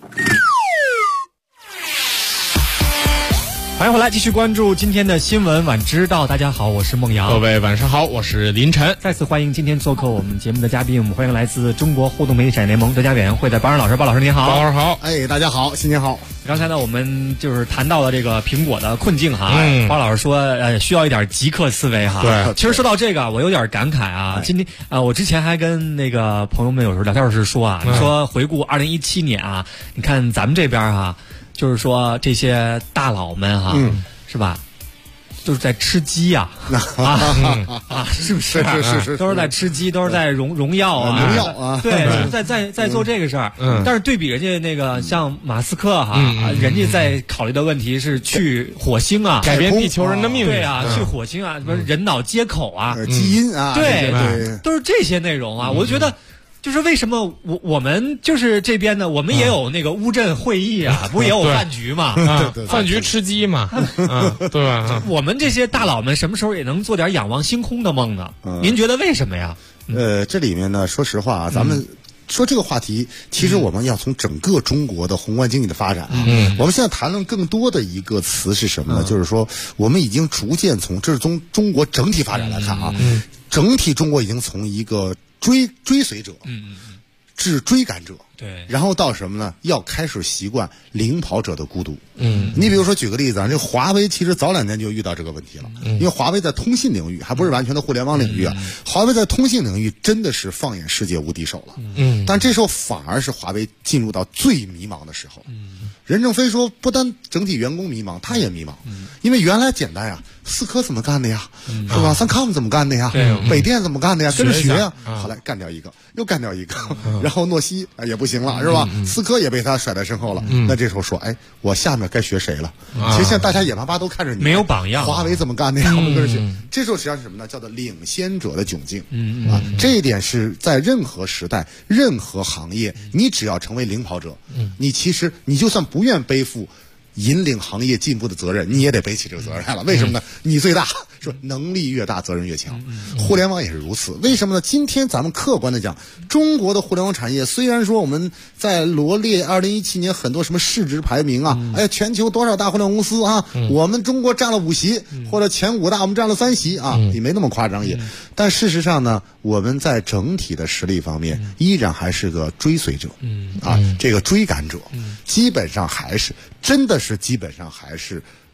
欢迎回来，继续关注今天的新闻晚知道。大家好，我是孟阳。 各位晚上好，我是林晨。 再次欢迎今天做客我们节目的嘉宾，我们欢迎来自中国互动媒体产业联盟专家委员会的包仁老师。包老师您好。 包老师好。 大家好，新年好。 刚才呢，我们就是谈到了这个苹果的困境哈。包老师说，需要一点极客思维哈。 对。 其实说到这个，我有点感慨啊。今天我之前还跟那个朋友们有时候聊天时说啊，说回顾2017年啊，你看咱们这边哈，就是说这些大佬们哈。是吧？就是在吃鸡呀，是不是？ 是， 都是在吃鸡，都是在荣耀啊， 荣耀啊， 对，在做这个事儿。但是对比人家那个像马斯克哈，人家在考虑的问题是去火星啊， 改变地球人的命运。 对啊，去火星啊，什么人脑接口啊， 基因啊， 对，都是这些内容啊。我觉得。就是为什么我们就是这边呢？我们也有那个乌镇会议啊，不是也有饭局嘛？ 饭局吃鸡嘛，对吧？ 我们这些大佬们什么时候也能做点仰望星空的梦呢？您觉得为什么呀？ 这里面呢，说实话啊，咱们说这个话题，其实我们要从整个中国的宏观经济的发展，我们现在谈论更多的一个词是什么呢？就是说，我们已经逐渐这是从中国整体发展来看啊，整体中国已经从一个追随者，至追赶者， 对， 然后到什么呢？要开始习惯领跑者的孤独。你比如说举个例子啊，这华为其实早2年就遇到这个问题了，因为华为在通信领域还不是完全的互联网领域啊，华为在通信领域真的是放眼世界无敌手了。但这时候反而是华为进入到最迷茫的时候。任正非说，不单整体员工迷茫，他也迷茫，因为原来简单呀，思科怎么干的呀，是吧？3Com 怎么干的呀？北电怎么干的呀？跟着学呀。后来干掉一个，又干掉一个，然后诺西也不行了，是吧？思科也被他甩在身后了。那这时候说，我下面该学谁了？其实现在大家眼巴巴都看着你， 没有榜样。 华为怎么干的呀？我们跟着学。这时候实际上是什么呢？叫做领先者的窘境。这一点是在任何时代、任何行业，你只要成为领跑者，你其实你就算不愿背负引领行业进步的责任，你也得背起这个责任来了。为什么呢？你最大，说能力越大，责任越强。互联网也是如此。为什么呢？今天咱们客观的讲，中国的互联网产业虽然说我们在罗列2017年很多什么市值排名啊，全球多少大互联网公司啊，我们中国占了5席，或者前5大我们占了3席啊，也没那么夸张也。但事实上呢，我们在整体的实力方面依然还是个追随者，这个追赶者，基本上还是真的是基本上还是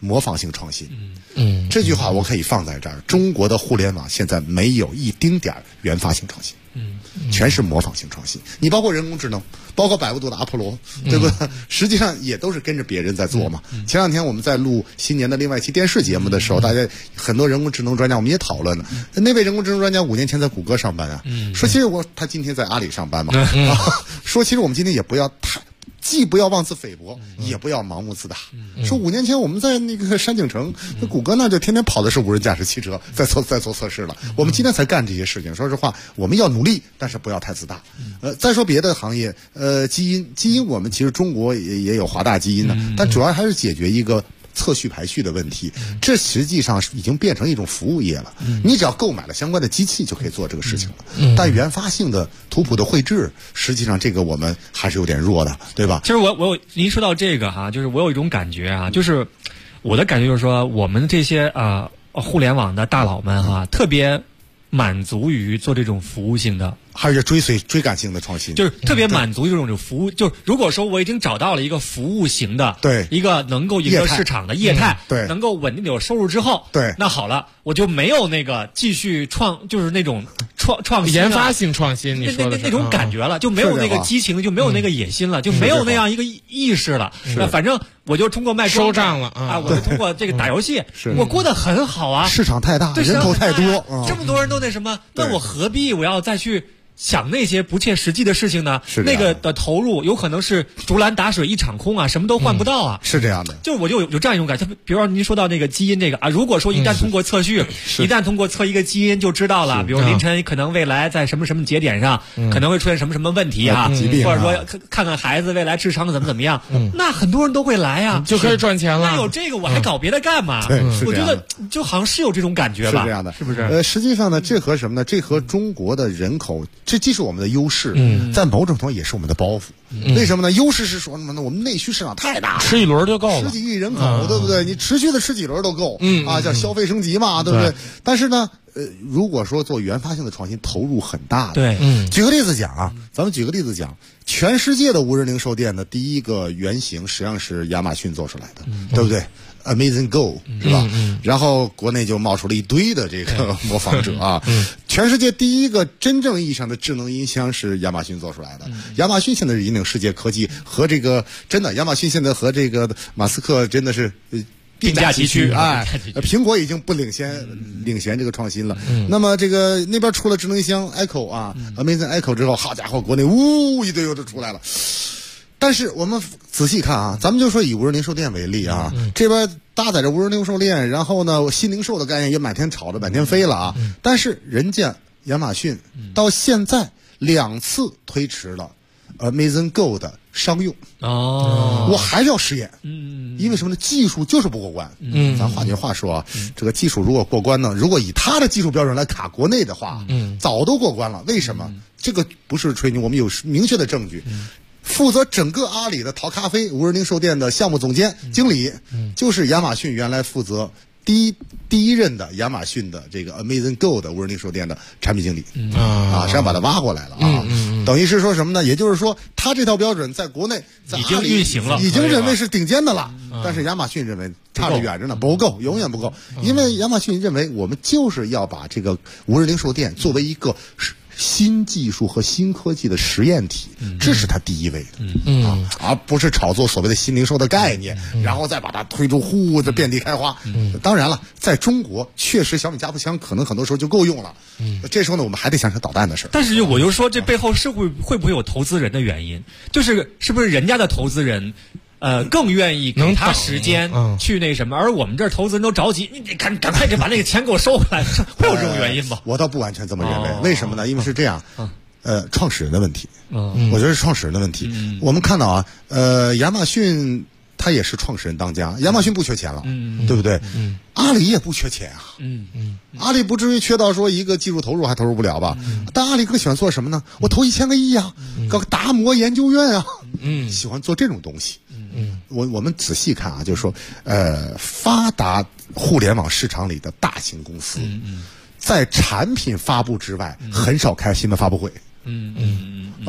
模仿性创新。这句话我可以放在这儿。中国的互联网现在没有一丁点儿原发性创新，全是模仿性创新。你包括人工智能，包括百度的阿波罗，对不对？实际上也都是跟着别人在做嘛。前两天我们在录新年的另外一期电视节目的时候，大家很多人工智能专家我们也讨论了。那位人工智能专家5年前在谷歌上班啊，说其实他今天在阿里上班嘛，说其实我们今天也不要既不要妄自菲薄，也不要盲目自大。说5年前我们在那个山景城，谷歌那就天天跑的是无人驾驶汽车，在做测试了。我们今天才干这些事情。说实话，我们要努力，但是不要太自大。再说别的行业，基因我们其实中国也有华大基因的，但主要还是解决一个测序排序的问题，这实际上已经变成一种服务业了。你只要购买了相关的机器就可以做这个事情了。但原发性的图谱的绘制，实际上这个我们还是有点弱的，对吧？ 其实您说到这个哈，就是我有一种感觉啊，就是我的感觉就是说，我们这些互联网的大佬们哈，特别满足于做这种服务性的。 还是追赶性的创新， 就是特别满足这种服务。就是如果说我已经找到了一个服务型的， 对一个能够赢得市场的业态， 对， 能够稳定的有收入之后， 对， 那好了，我就没有那个继续就是那种创新、 研发性创新，你说的那种感觉了，就没有那个激情，就没有那个野心了，就没有那样一个意识了。那反正我就通过卖收账了啊，我就通过这个打游戏，我过得很好啊， 市场太大，人口太多， 这么多人都那什么，那我何必我要再去想那些不切实际的事情呢？那个的投入有可能是竹篮打水一场空啊，什么都换不到啊。 是这样的， 就我就有这样一种感觉。比如说您说到那个基因这个啊，如果说一旦通过测序，一旦通过测一个基因就知道了，比如凌晨可能未来在什么什么节点上可能会出现什么什么问题啊，或者说看看孩子未来智商怎么样，那很多人都会来啊， 就可以赚钱了。 那有这个我还搞别的干嘛？我觉得就好像是有这种感觉吧， 是这样的， 是不是？ 实际上呢，这和什么呢？这和中国的人口。这既是我们的优势，在某种程度也是我们的包袱。为什么呢？优势是说什么呢？我们内需市场太大了， 吃一轮就够了， 十几亿人口，对不对？你持续的吃几轮都够，叫消费升级嘛，对不对？但是呢，如果说做原发性的创新，投入很大的。 对， 举个例子讲啊，咱们举个例子讲，全世界的无人零售店的第一个原型实际上是亚马逊做出来的，对不对？Amazon Go 是吧？然后国内就冒出了一堆的这个模仿者啊。全世界第一个真正意义上的智能音箱是亚马逊做出来的。亚马逊现在是引领世界科技和这个真的，亚马逊现在和这个马斯克真的是并驾齐驱。 苹果已经不领先这个创新了。那么这个那边出了智能音箱 Echo 啊 ，Amazon Echo 之后，好家伙，国内一堆又都出来了。但是我们仔细看啊，咱们就说以无人零售店为例啊，这边搭载着无人零售店，然后呢，新零售的概念也满天炒着满天飞了啊。但是人家亚马逊到现在2次推迟了Amazon Go 的商用我还是要试验，因为什么呢？技术就是不过关。咱换句话说啊，这个技术如果过关呢，如果以他的技术标准来卡国内的话，早都过关了。为什么？这个不是吹牛，我们有明确的证据。负责整个阿里的淘咖啡无人零售店的项目总监经理，就是亚马逊原来负责第一任的亚马逊的这个 Amazon Go 的无人零售店的产品经理实际上把他挖过来了啊。等于是说什么呢？也就是说，他这套标准在国内在已经运行了， 已经认为是顶尖的了。但是亚马逊认为差得远着呢，不够，永远不够。因为亚马逊认为我们就是要把这个无人零售店作为一个新技术和新科技的实验体，这是它第一位的而不是炒作所谓的新零售的概念，然后再把它推出的遍地开花。当然了，在中国确实小米加步枪可能很多时候就够用了。这时候呢，我们还得想想导弹的事。 但是我就说，这背后会不会有投资人的原因？是不是人家的投资人？更愿意给他时间去那什么，而我们这儿投资人都着急，你得赶快就把那个钱给我收回来，会有这种原因吗？ 我倒不完全这么认为。为什么呢？因为是这样，创始人的问题。我觉得是创始人的问题。我们看到啊，亚马逊他也是创始人当家，亚马逊不缺钱了，对不对？阿里也不缺钱啊。阿里不至于缺到说一个技术投入还投入不了吧？但阿里更喜欢做什么呢？我投1000个亿啊，搞个达摩研究院啊，喜欢做这种东西。我们仔细看啊，就是说，发达互联网市场里的大型公司，在产品发布之外，很少开新闻发布会。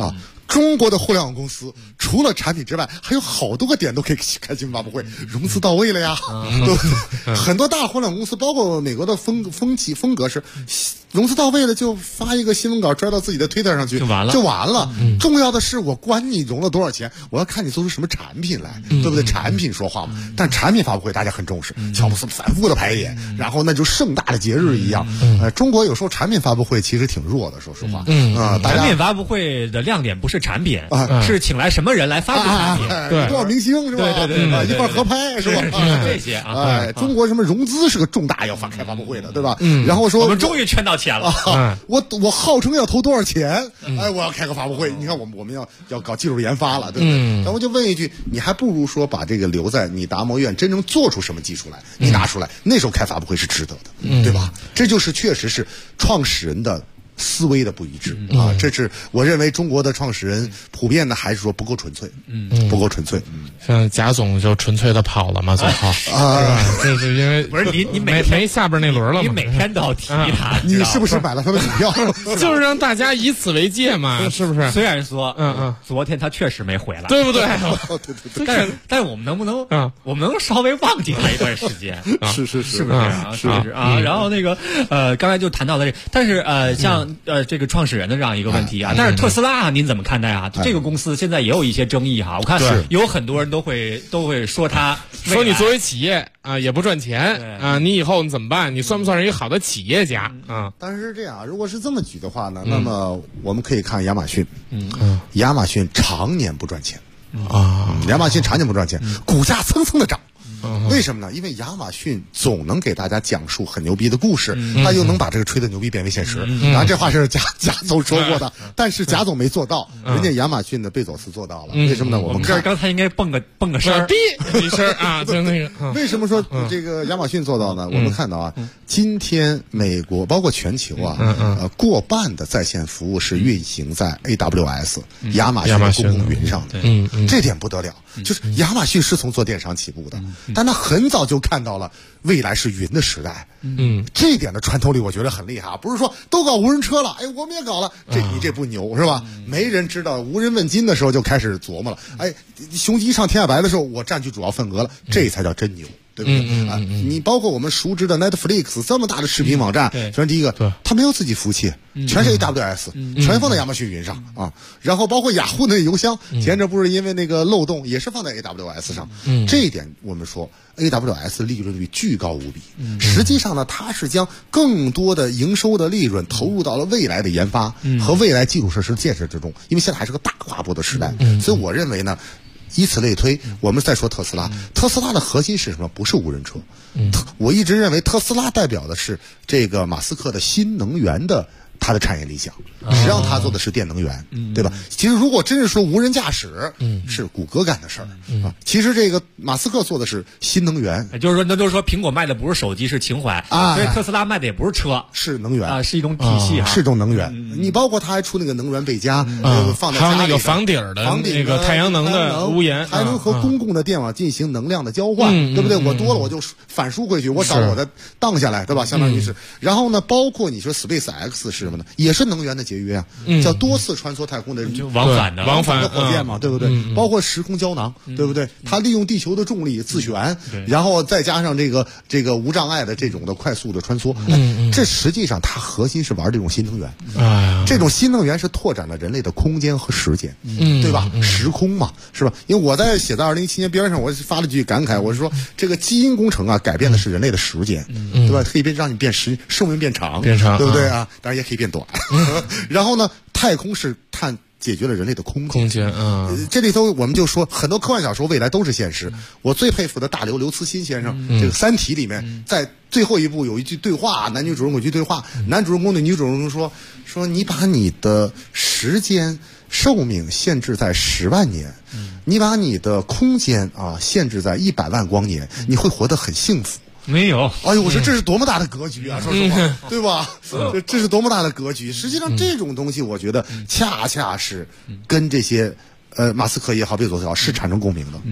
中国的互联网公司除了产品之外，还有好多个点都可以开新闻发布会，融资到位了呀。很多大互联网公司，包括美国的风格是，融资到位了就发一个新闻稿拽到自己的 Twitter 上去就完了。重要的是我管你融了多少钱，我要看你做出什么产品来，对不对？产品说话嘛。但产品发布会大家很重视，乔布斯反复的排演，然后那就盛大的节日一样。中国有时候产品发布会其实挺弱的，说实话。 产品发布会的亮点不是产品，是请来什么人来发布产品， 对，多少明星是吧？对，一块合拍是吧？ 这些中国什么融资是个重大要开发布会的，对吧？然后说我们终于圈到钱了。 我号称要投多少钱？我要开个发布会。你看我们要搞技术研发了，对不对？然后我就问一句，你还不如说把这个留在你达摩院真正做出什么技术来，你拿出来，那时候开发布会是值得的，对吧？这就是确实是创始人的思维的不一致啊，这是我认为中国的创始人普遍的还是说不够纯粹，不够纯粹。 像贾总就纯粹的跑了嘛，最后这是因为不是你没下边那轮了嘛， 你每天都要提他， 你是不是买了他的股票？ 就是让大家以此为戒嘛，是不是？ 虽然说昨天他确实没回来， 对不对？ 但是我们能不能我们能稍微忘记他一段时间？ 是不是啊？是不是啊？然后那个刚才就谈到了这，但是像这个创始人的这样一个问题啊，但是特斯拉您怎么看待啊？这个公司现在也有一些争议哈，我看有很多人都会说你作为企业啊也不赚钱啊，你以后你怎么办？你算不算是一个好的企业家啊？ 但是这样，如果是这么举的话呢，那么我们可以看亚马逊，亚马逊常年不赚钱啊，亚马逊常年不赚钱，股价蹭蹭的涨。为什么呢？因为亚马逊总能给大家讲述很牛逼的故事，他又能把这个吹的牛逼变为现实。当然这话是贾总说过的，但是贾总没做到，人家亚马逊的贝佐斯做到了。为什么呢？我们这儿刚才应该蹦个声儿， 一声啊，就那个。 为什么说这个亚马逊做到呢？我们看到啊，今天美国包括全球啊，过半的在线服务是运行在 AWS 亚马逊的公共云上的。这点不得了，就是亚马逊是从做电商起步的。但他很早就看到了未来是云的时代，这一点的穿透力我觉得很厉害，不是说都搞无人车了，我们也搞了，你这不牛是吧？没人知道无人问津的时候就开始琢磨了，雄鸡上天下白的时候我占据主要份额了，这才叫真牛。对不对啊？你包括我们熟知的 Netflix 这么大的视频网站，首先第一个，它没有自己服务器，全是 AWS，全放在亚马逊云上啊。然后包括雅虎的邮箱，前阵不是因为那个漏洞，也是放在 AWS 上。这一点我们说 AWS 利润率巨高无比。实际上呢，它是将更多的营收的利润投入到了未来的研发和未来基础设施建设之中，因为现在还是个大跨步的时代。所以我认为呢，以此类推，我们再说特斯拉。特斯拉的核心是什么？不是无人车。我一直认为特斯拉代表的是这个马斯克的新能源的他的产业理想。实际上他做的是电能源，对吧？其实如果真是说无人驾驶，是谷歌干的事儿啊。其实这个马斯克做的是新能源， 就是说，那就是说，苹果卖的不是手机，是情怀啊。所以特斯拉卖的也不是车， 是能源啊，是一种体系啊， 是一种能源。你包括他还出那个能源倍加，放在家里， 还有那个房顶的那个太阳能的屋檐， 还能和公共的电网进行能量的交换，对不对？我多了我就反输回去，我找我的荡下来，对吧？相当于是。然后呢，包括你说 SpaceX 是什么呢？也是能源的节约啊，叫多次穿梭太空的往返的火箭嘛，对不对？包括时空胶囊，对不对？它利用地球的重力自旋，然后再加上这个无障碍的这种的快速的穿梭，这实际上它核心是玩这种新能源。这种新能源是拓展了人类的空间和时间，对吧？时空嘛，是吧？因为我在写在2017年边上，我发了句感慨，我是说这个基因工程啊，改变的是人类的时间，对吧？可以让你寿命变长，对不对啊？当然也可以变短。然后呢，太空是解决了人类的空间。这里头我们就说很多科幻小说未来都是现实。我最佩服的大刘慈欣先生，这个《三体》里面，在最后一部有一句对话，男女主人公一句对话，男主人公对女主人公说你把你的时间寿命限制在10万年，你把你的空间限制在100万光年，你会活得很幸福。 没有， 哎呦，我说这是多么大的格局啊！说实话，对吧？这是多么大的格局。实际上，这种东西，我觉得恰恰是跟这些马斯克也好，贝佐斯也好，是产生共鸣的。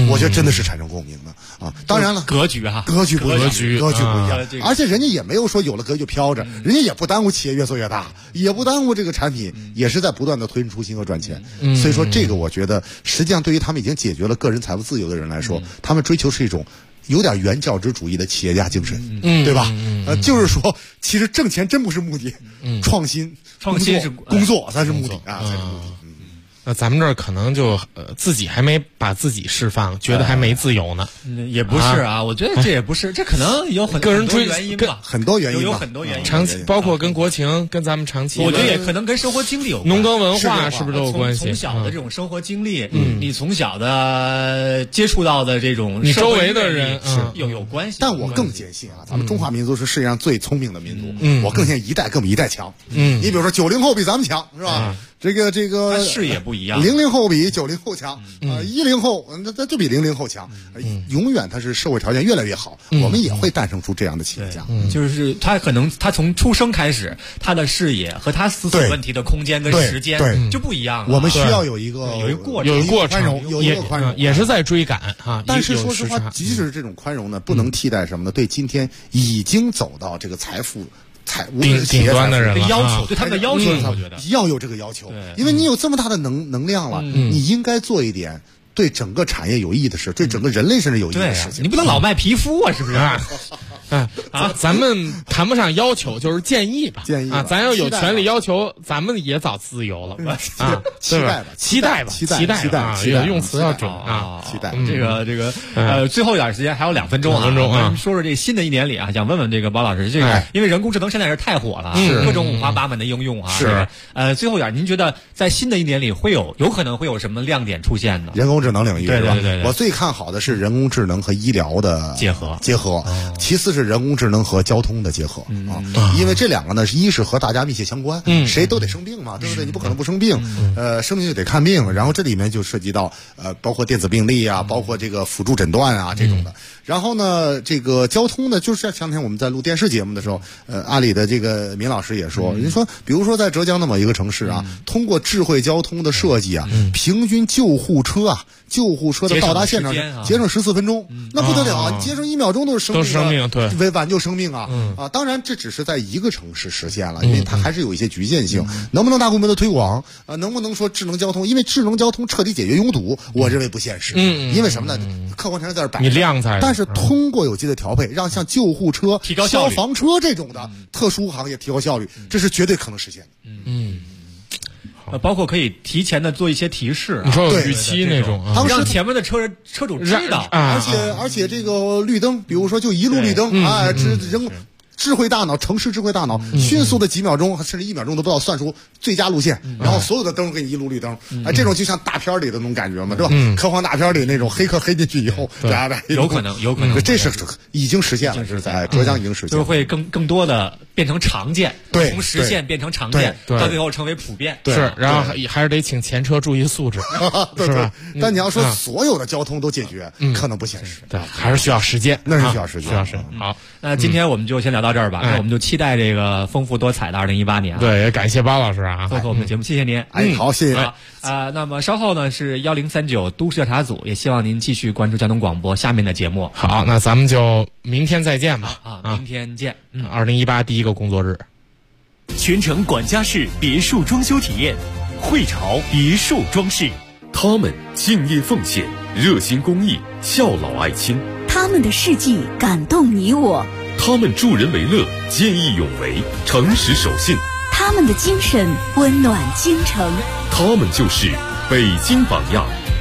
我觉得真的是产生共鸣的啊。当然了， 格局不一样， 而且人家也没有说有了格局就飘着，人家也不耽误企业越做越大，也不耽误这个产品，也是在不断的推陈出新和赚钱。所以说这个我觉得实际上对于他们已经解决了个人财务自由的人来说，他们追求是一种有点原教旨主义的企业家精神，对吧？就是说其实挣钱真不是目的，创新是工作才是目的啊，才是目的。 那咱们这儿可能就自己还没把自己释放，觉得还没自由呢。 也不是啊，我觉得这也不是，这可能有个人追原因吧， 很多原因， 有很多原因。 长期包括跟国情，跟咱们长期， 我觉得也可能跟生活经历有关， 农耕文化是不是都有关系？ 从小的这种生活经历，你从小的接触到的这种你周围的人是有关系。 但我更坚信啊，咱们中华民族是世界上最聪明的民族，我更相信一代更比一代强。你比如说90后比咱们强，是吧？这个视野不一样 ，00后比90后强，10后那就比00后强，永远他是社会条件越来越好，我们也会诞生出这样的企业家。 就是他可能他从出生开始，他的视野和他思索问题的空间跟时间就不一样了。 我们需要有一个过程，有一个宽容， 也是在追赶哈。 但是说实话，即使这种宽容呢，不能替代什么呢？对今天已经走到这个财富顶端的人了， 要求对他们的要求，我觉得要有这个要求，因为你有这么大的能量了，你应该做一点对整个产业有益的事，对整个人类甚至有益的事情。 你不能老卖皮肤啊，是不是？ 咱们谈不上要求，就是建议吧。 建议啊， 咱要有权利要求，咱们也早自由了啊！期待吧，用词要准啊！ 期待这个最后一点时间还有2分钟啊，说说这新的一年里啊，想问问这个包老师，这个因为人工智能现在是太火了，各种五花八门的应用啊。 是最后一点，您觉得在新的一年里有可能会有什么亮点出现呢？ 人工智能领域是吧？ 对， 我最看好的是人工智能和医疗的结合，其次是人工智能和交通的结合因为这两个呢，一是和大家密切相关，谁都得生病嘛，对不对？你不可能不生病，生病就得看病，然后这里面就涉及到包括电子病历啊，包括这个辅助诊断啊这种的。然后呢，这个交通呢，就是前天我们在录电视节目的时候，阿里的这个闵老师也说，人说，比如说在浙江的某一个城市啊，通过智慧交通的设计啊，平均救护车的到达现场节省14分钟，那不得了啊！节省1秒钟都是生命，对，挽救生命啊！当然这只是在一个城市实现了，因为它还是有一些局限性，能不能大规模的推广能不能说智能交通？因为智能交通彻底解决拥堵，我认为不现实。因为什么呢？客观条件在这摆着， 你量才。 但是通过有机的调配，让像救护车、消防车这种的特殊行业提高效率，这是绝对可能实现的。 包括可以提前的做一些提示， 你说有预期那种， 让前面的车主知道， 而且这个绿灯，比如说就一路绿灯智慧大脑，城市智慧大脑，迅速的几秒钟甚至1秒钟都不到算出最佳路线，然后所有的灯给你一路绿灯，这种就像大片里的那种感觉嘛，对吧？科幻大片里那种黑客黑进去以后， 有可能， 这是已经实现了，是在浙江已经实现了， 就是会更多的变成常见， 对， 从实现变成常见，到最后成为普遍， 是，然后还是得请前车注意素质，是吧？ 但你要说所有的交通都解决，可能不现实， 对，还是需要时间， 那是需要时间， 好，那今天我们就先聊到这儿吧，那我们就期待这个丰富多彩的2018年。 对，也感谢包老师啊， 做客我们的节目，谢谢您。 好，谢谢。 那么稍后呢是1039都市调查组，也希望您继续关注交通广播下面的节目。 好，那咱们就明天再见吧。 明天见。 2018第一个工作日， 全程管家式别墅装修体验，汇潮别墅装饰。 他们敬业奉献，热心公益，孝老爱亲。 他们的事迹感动你我。 他们助人为乐，见义勇为，诚实守信。 他们的精神温暖京城。 他们就是北京榜样。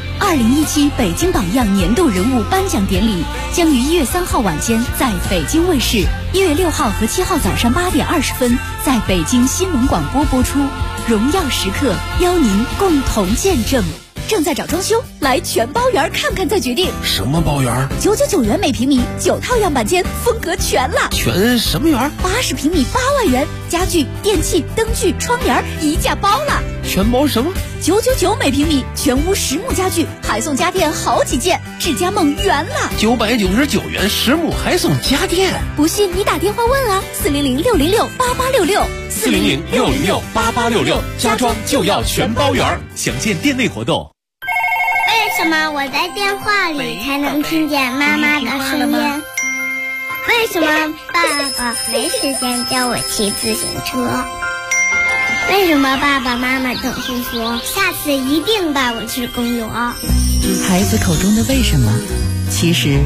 2017北京榜样年度人物颁奖典礼将于1月3号晚间在北京卫视，1月6号和7号早上8点20分在北京新闻广播播出。荣耀时刻，邀您共同见证。正在找装修，来全包园看看再决定。 什么包园 ？999元每平米，9套样板间，风格全了。 全什么园 ？80平米8万元，家具、电器、灯具、窗帘一价包了。 全包什么 ？999每平米，全屋实木家具，还送家电好几件，智家梦圆了。 999元实木还送家电， 不信你打电话问啊，400-606-8866。 400-606-8866，家装就要全包圆。详见店内活动。 哎， 为什么我在电话里才能听见妈妈的声音？为什么爸爸没时间教我骑自行车？为什么爸爸妈妈总是说下次一定带我去公园？ 孩子口中的为什么，其实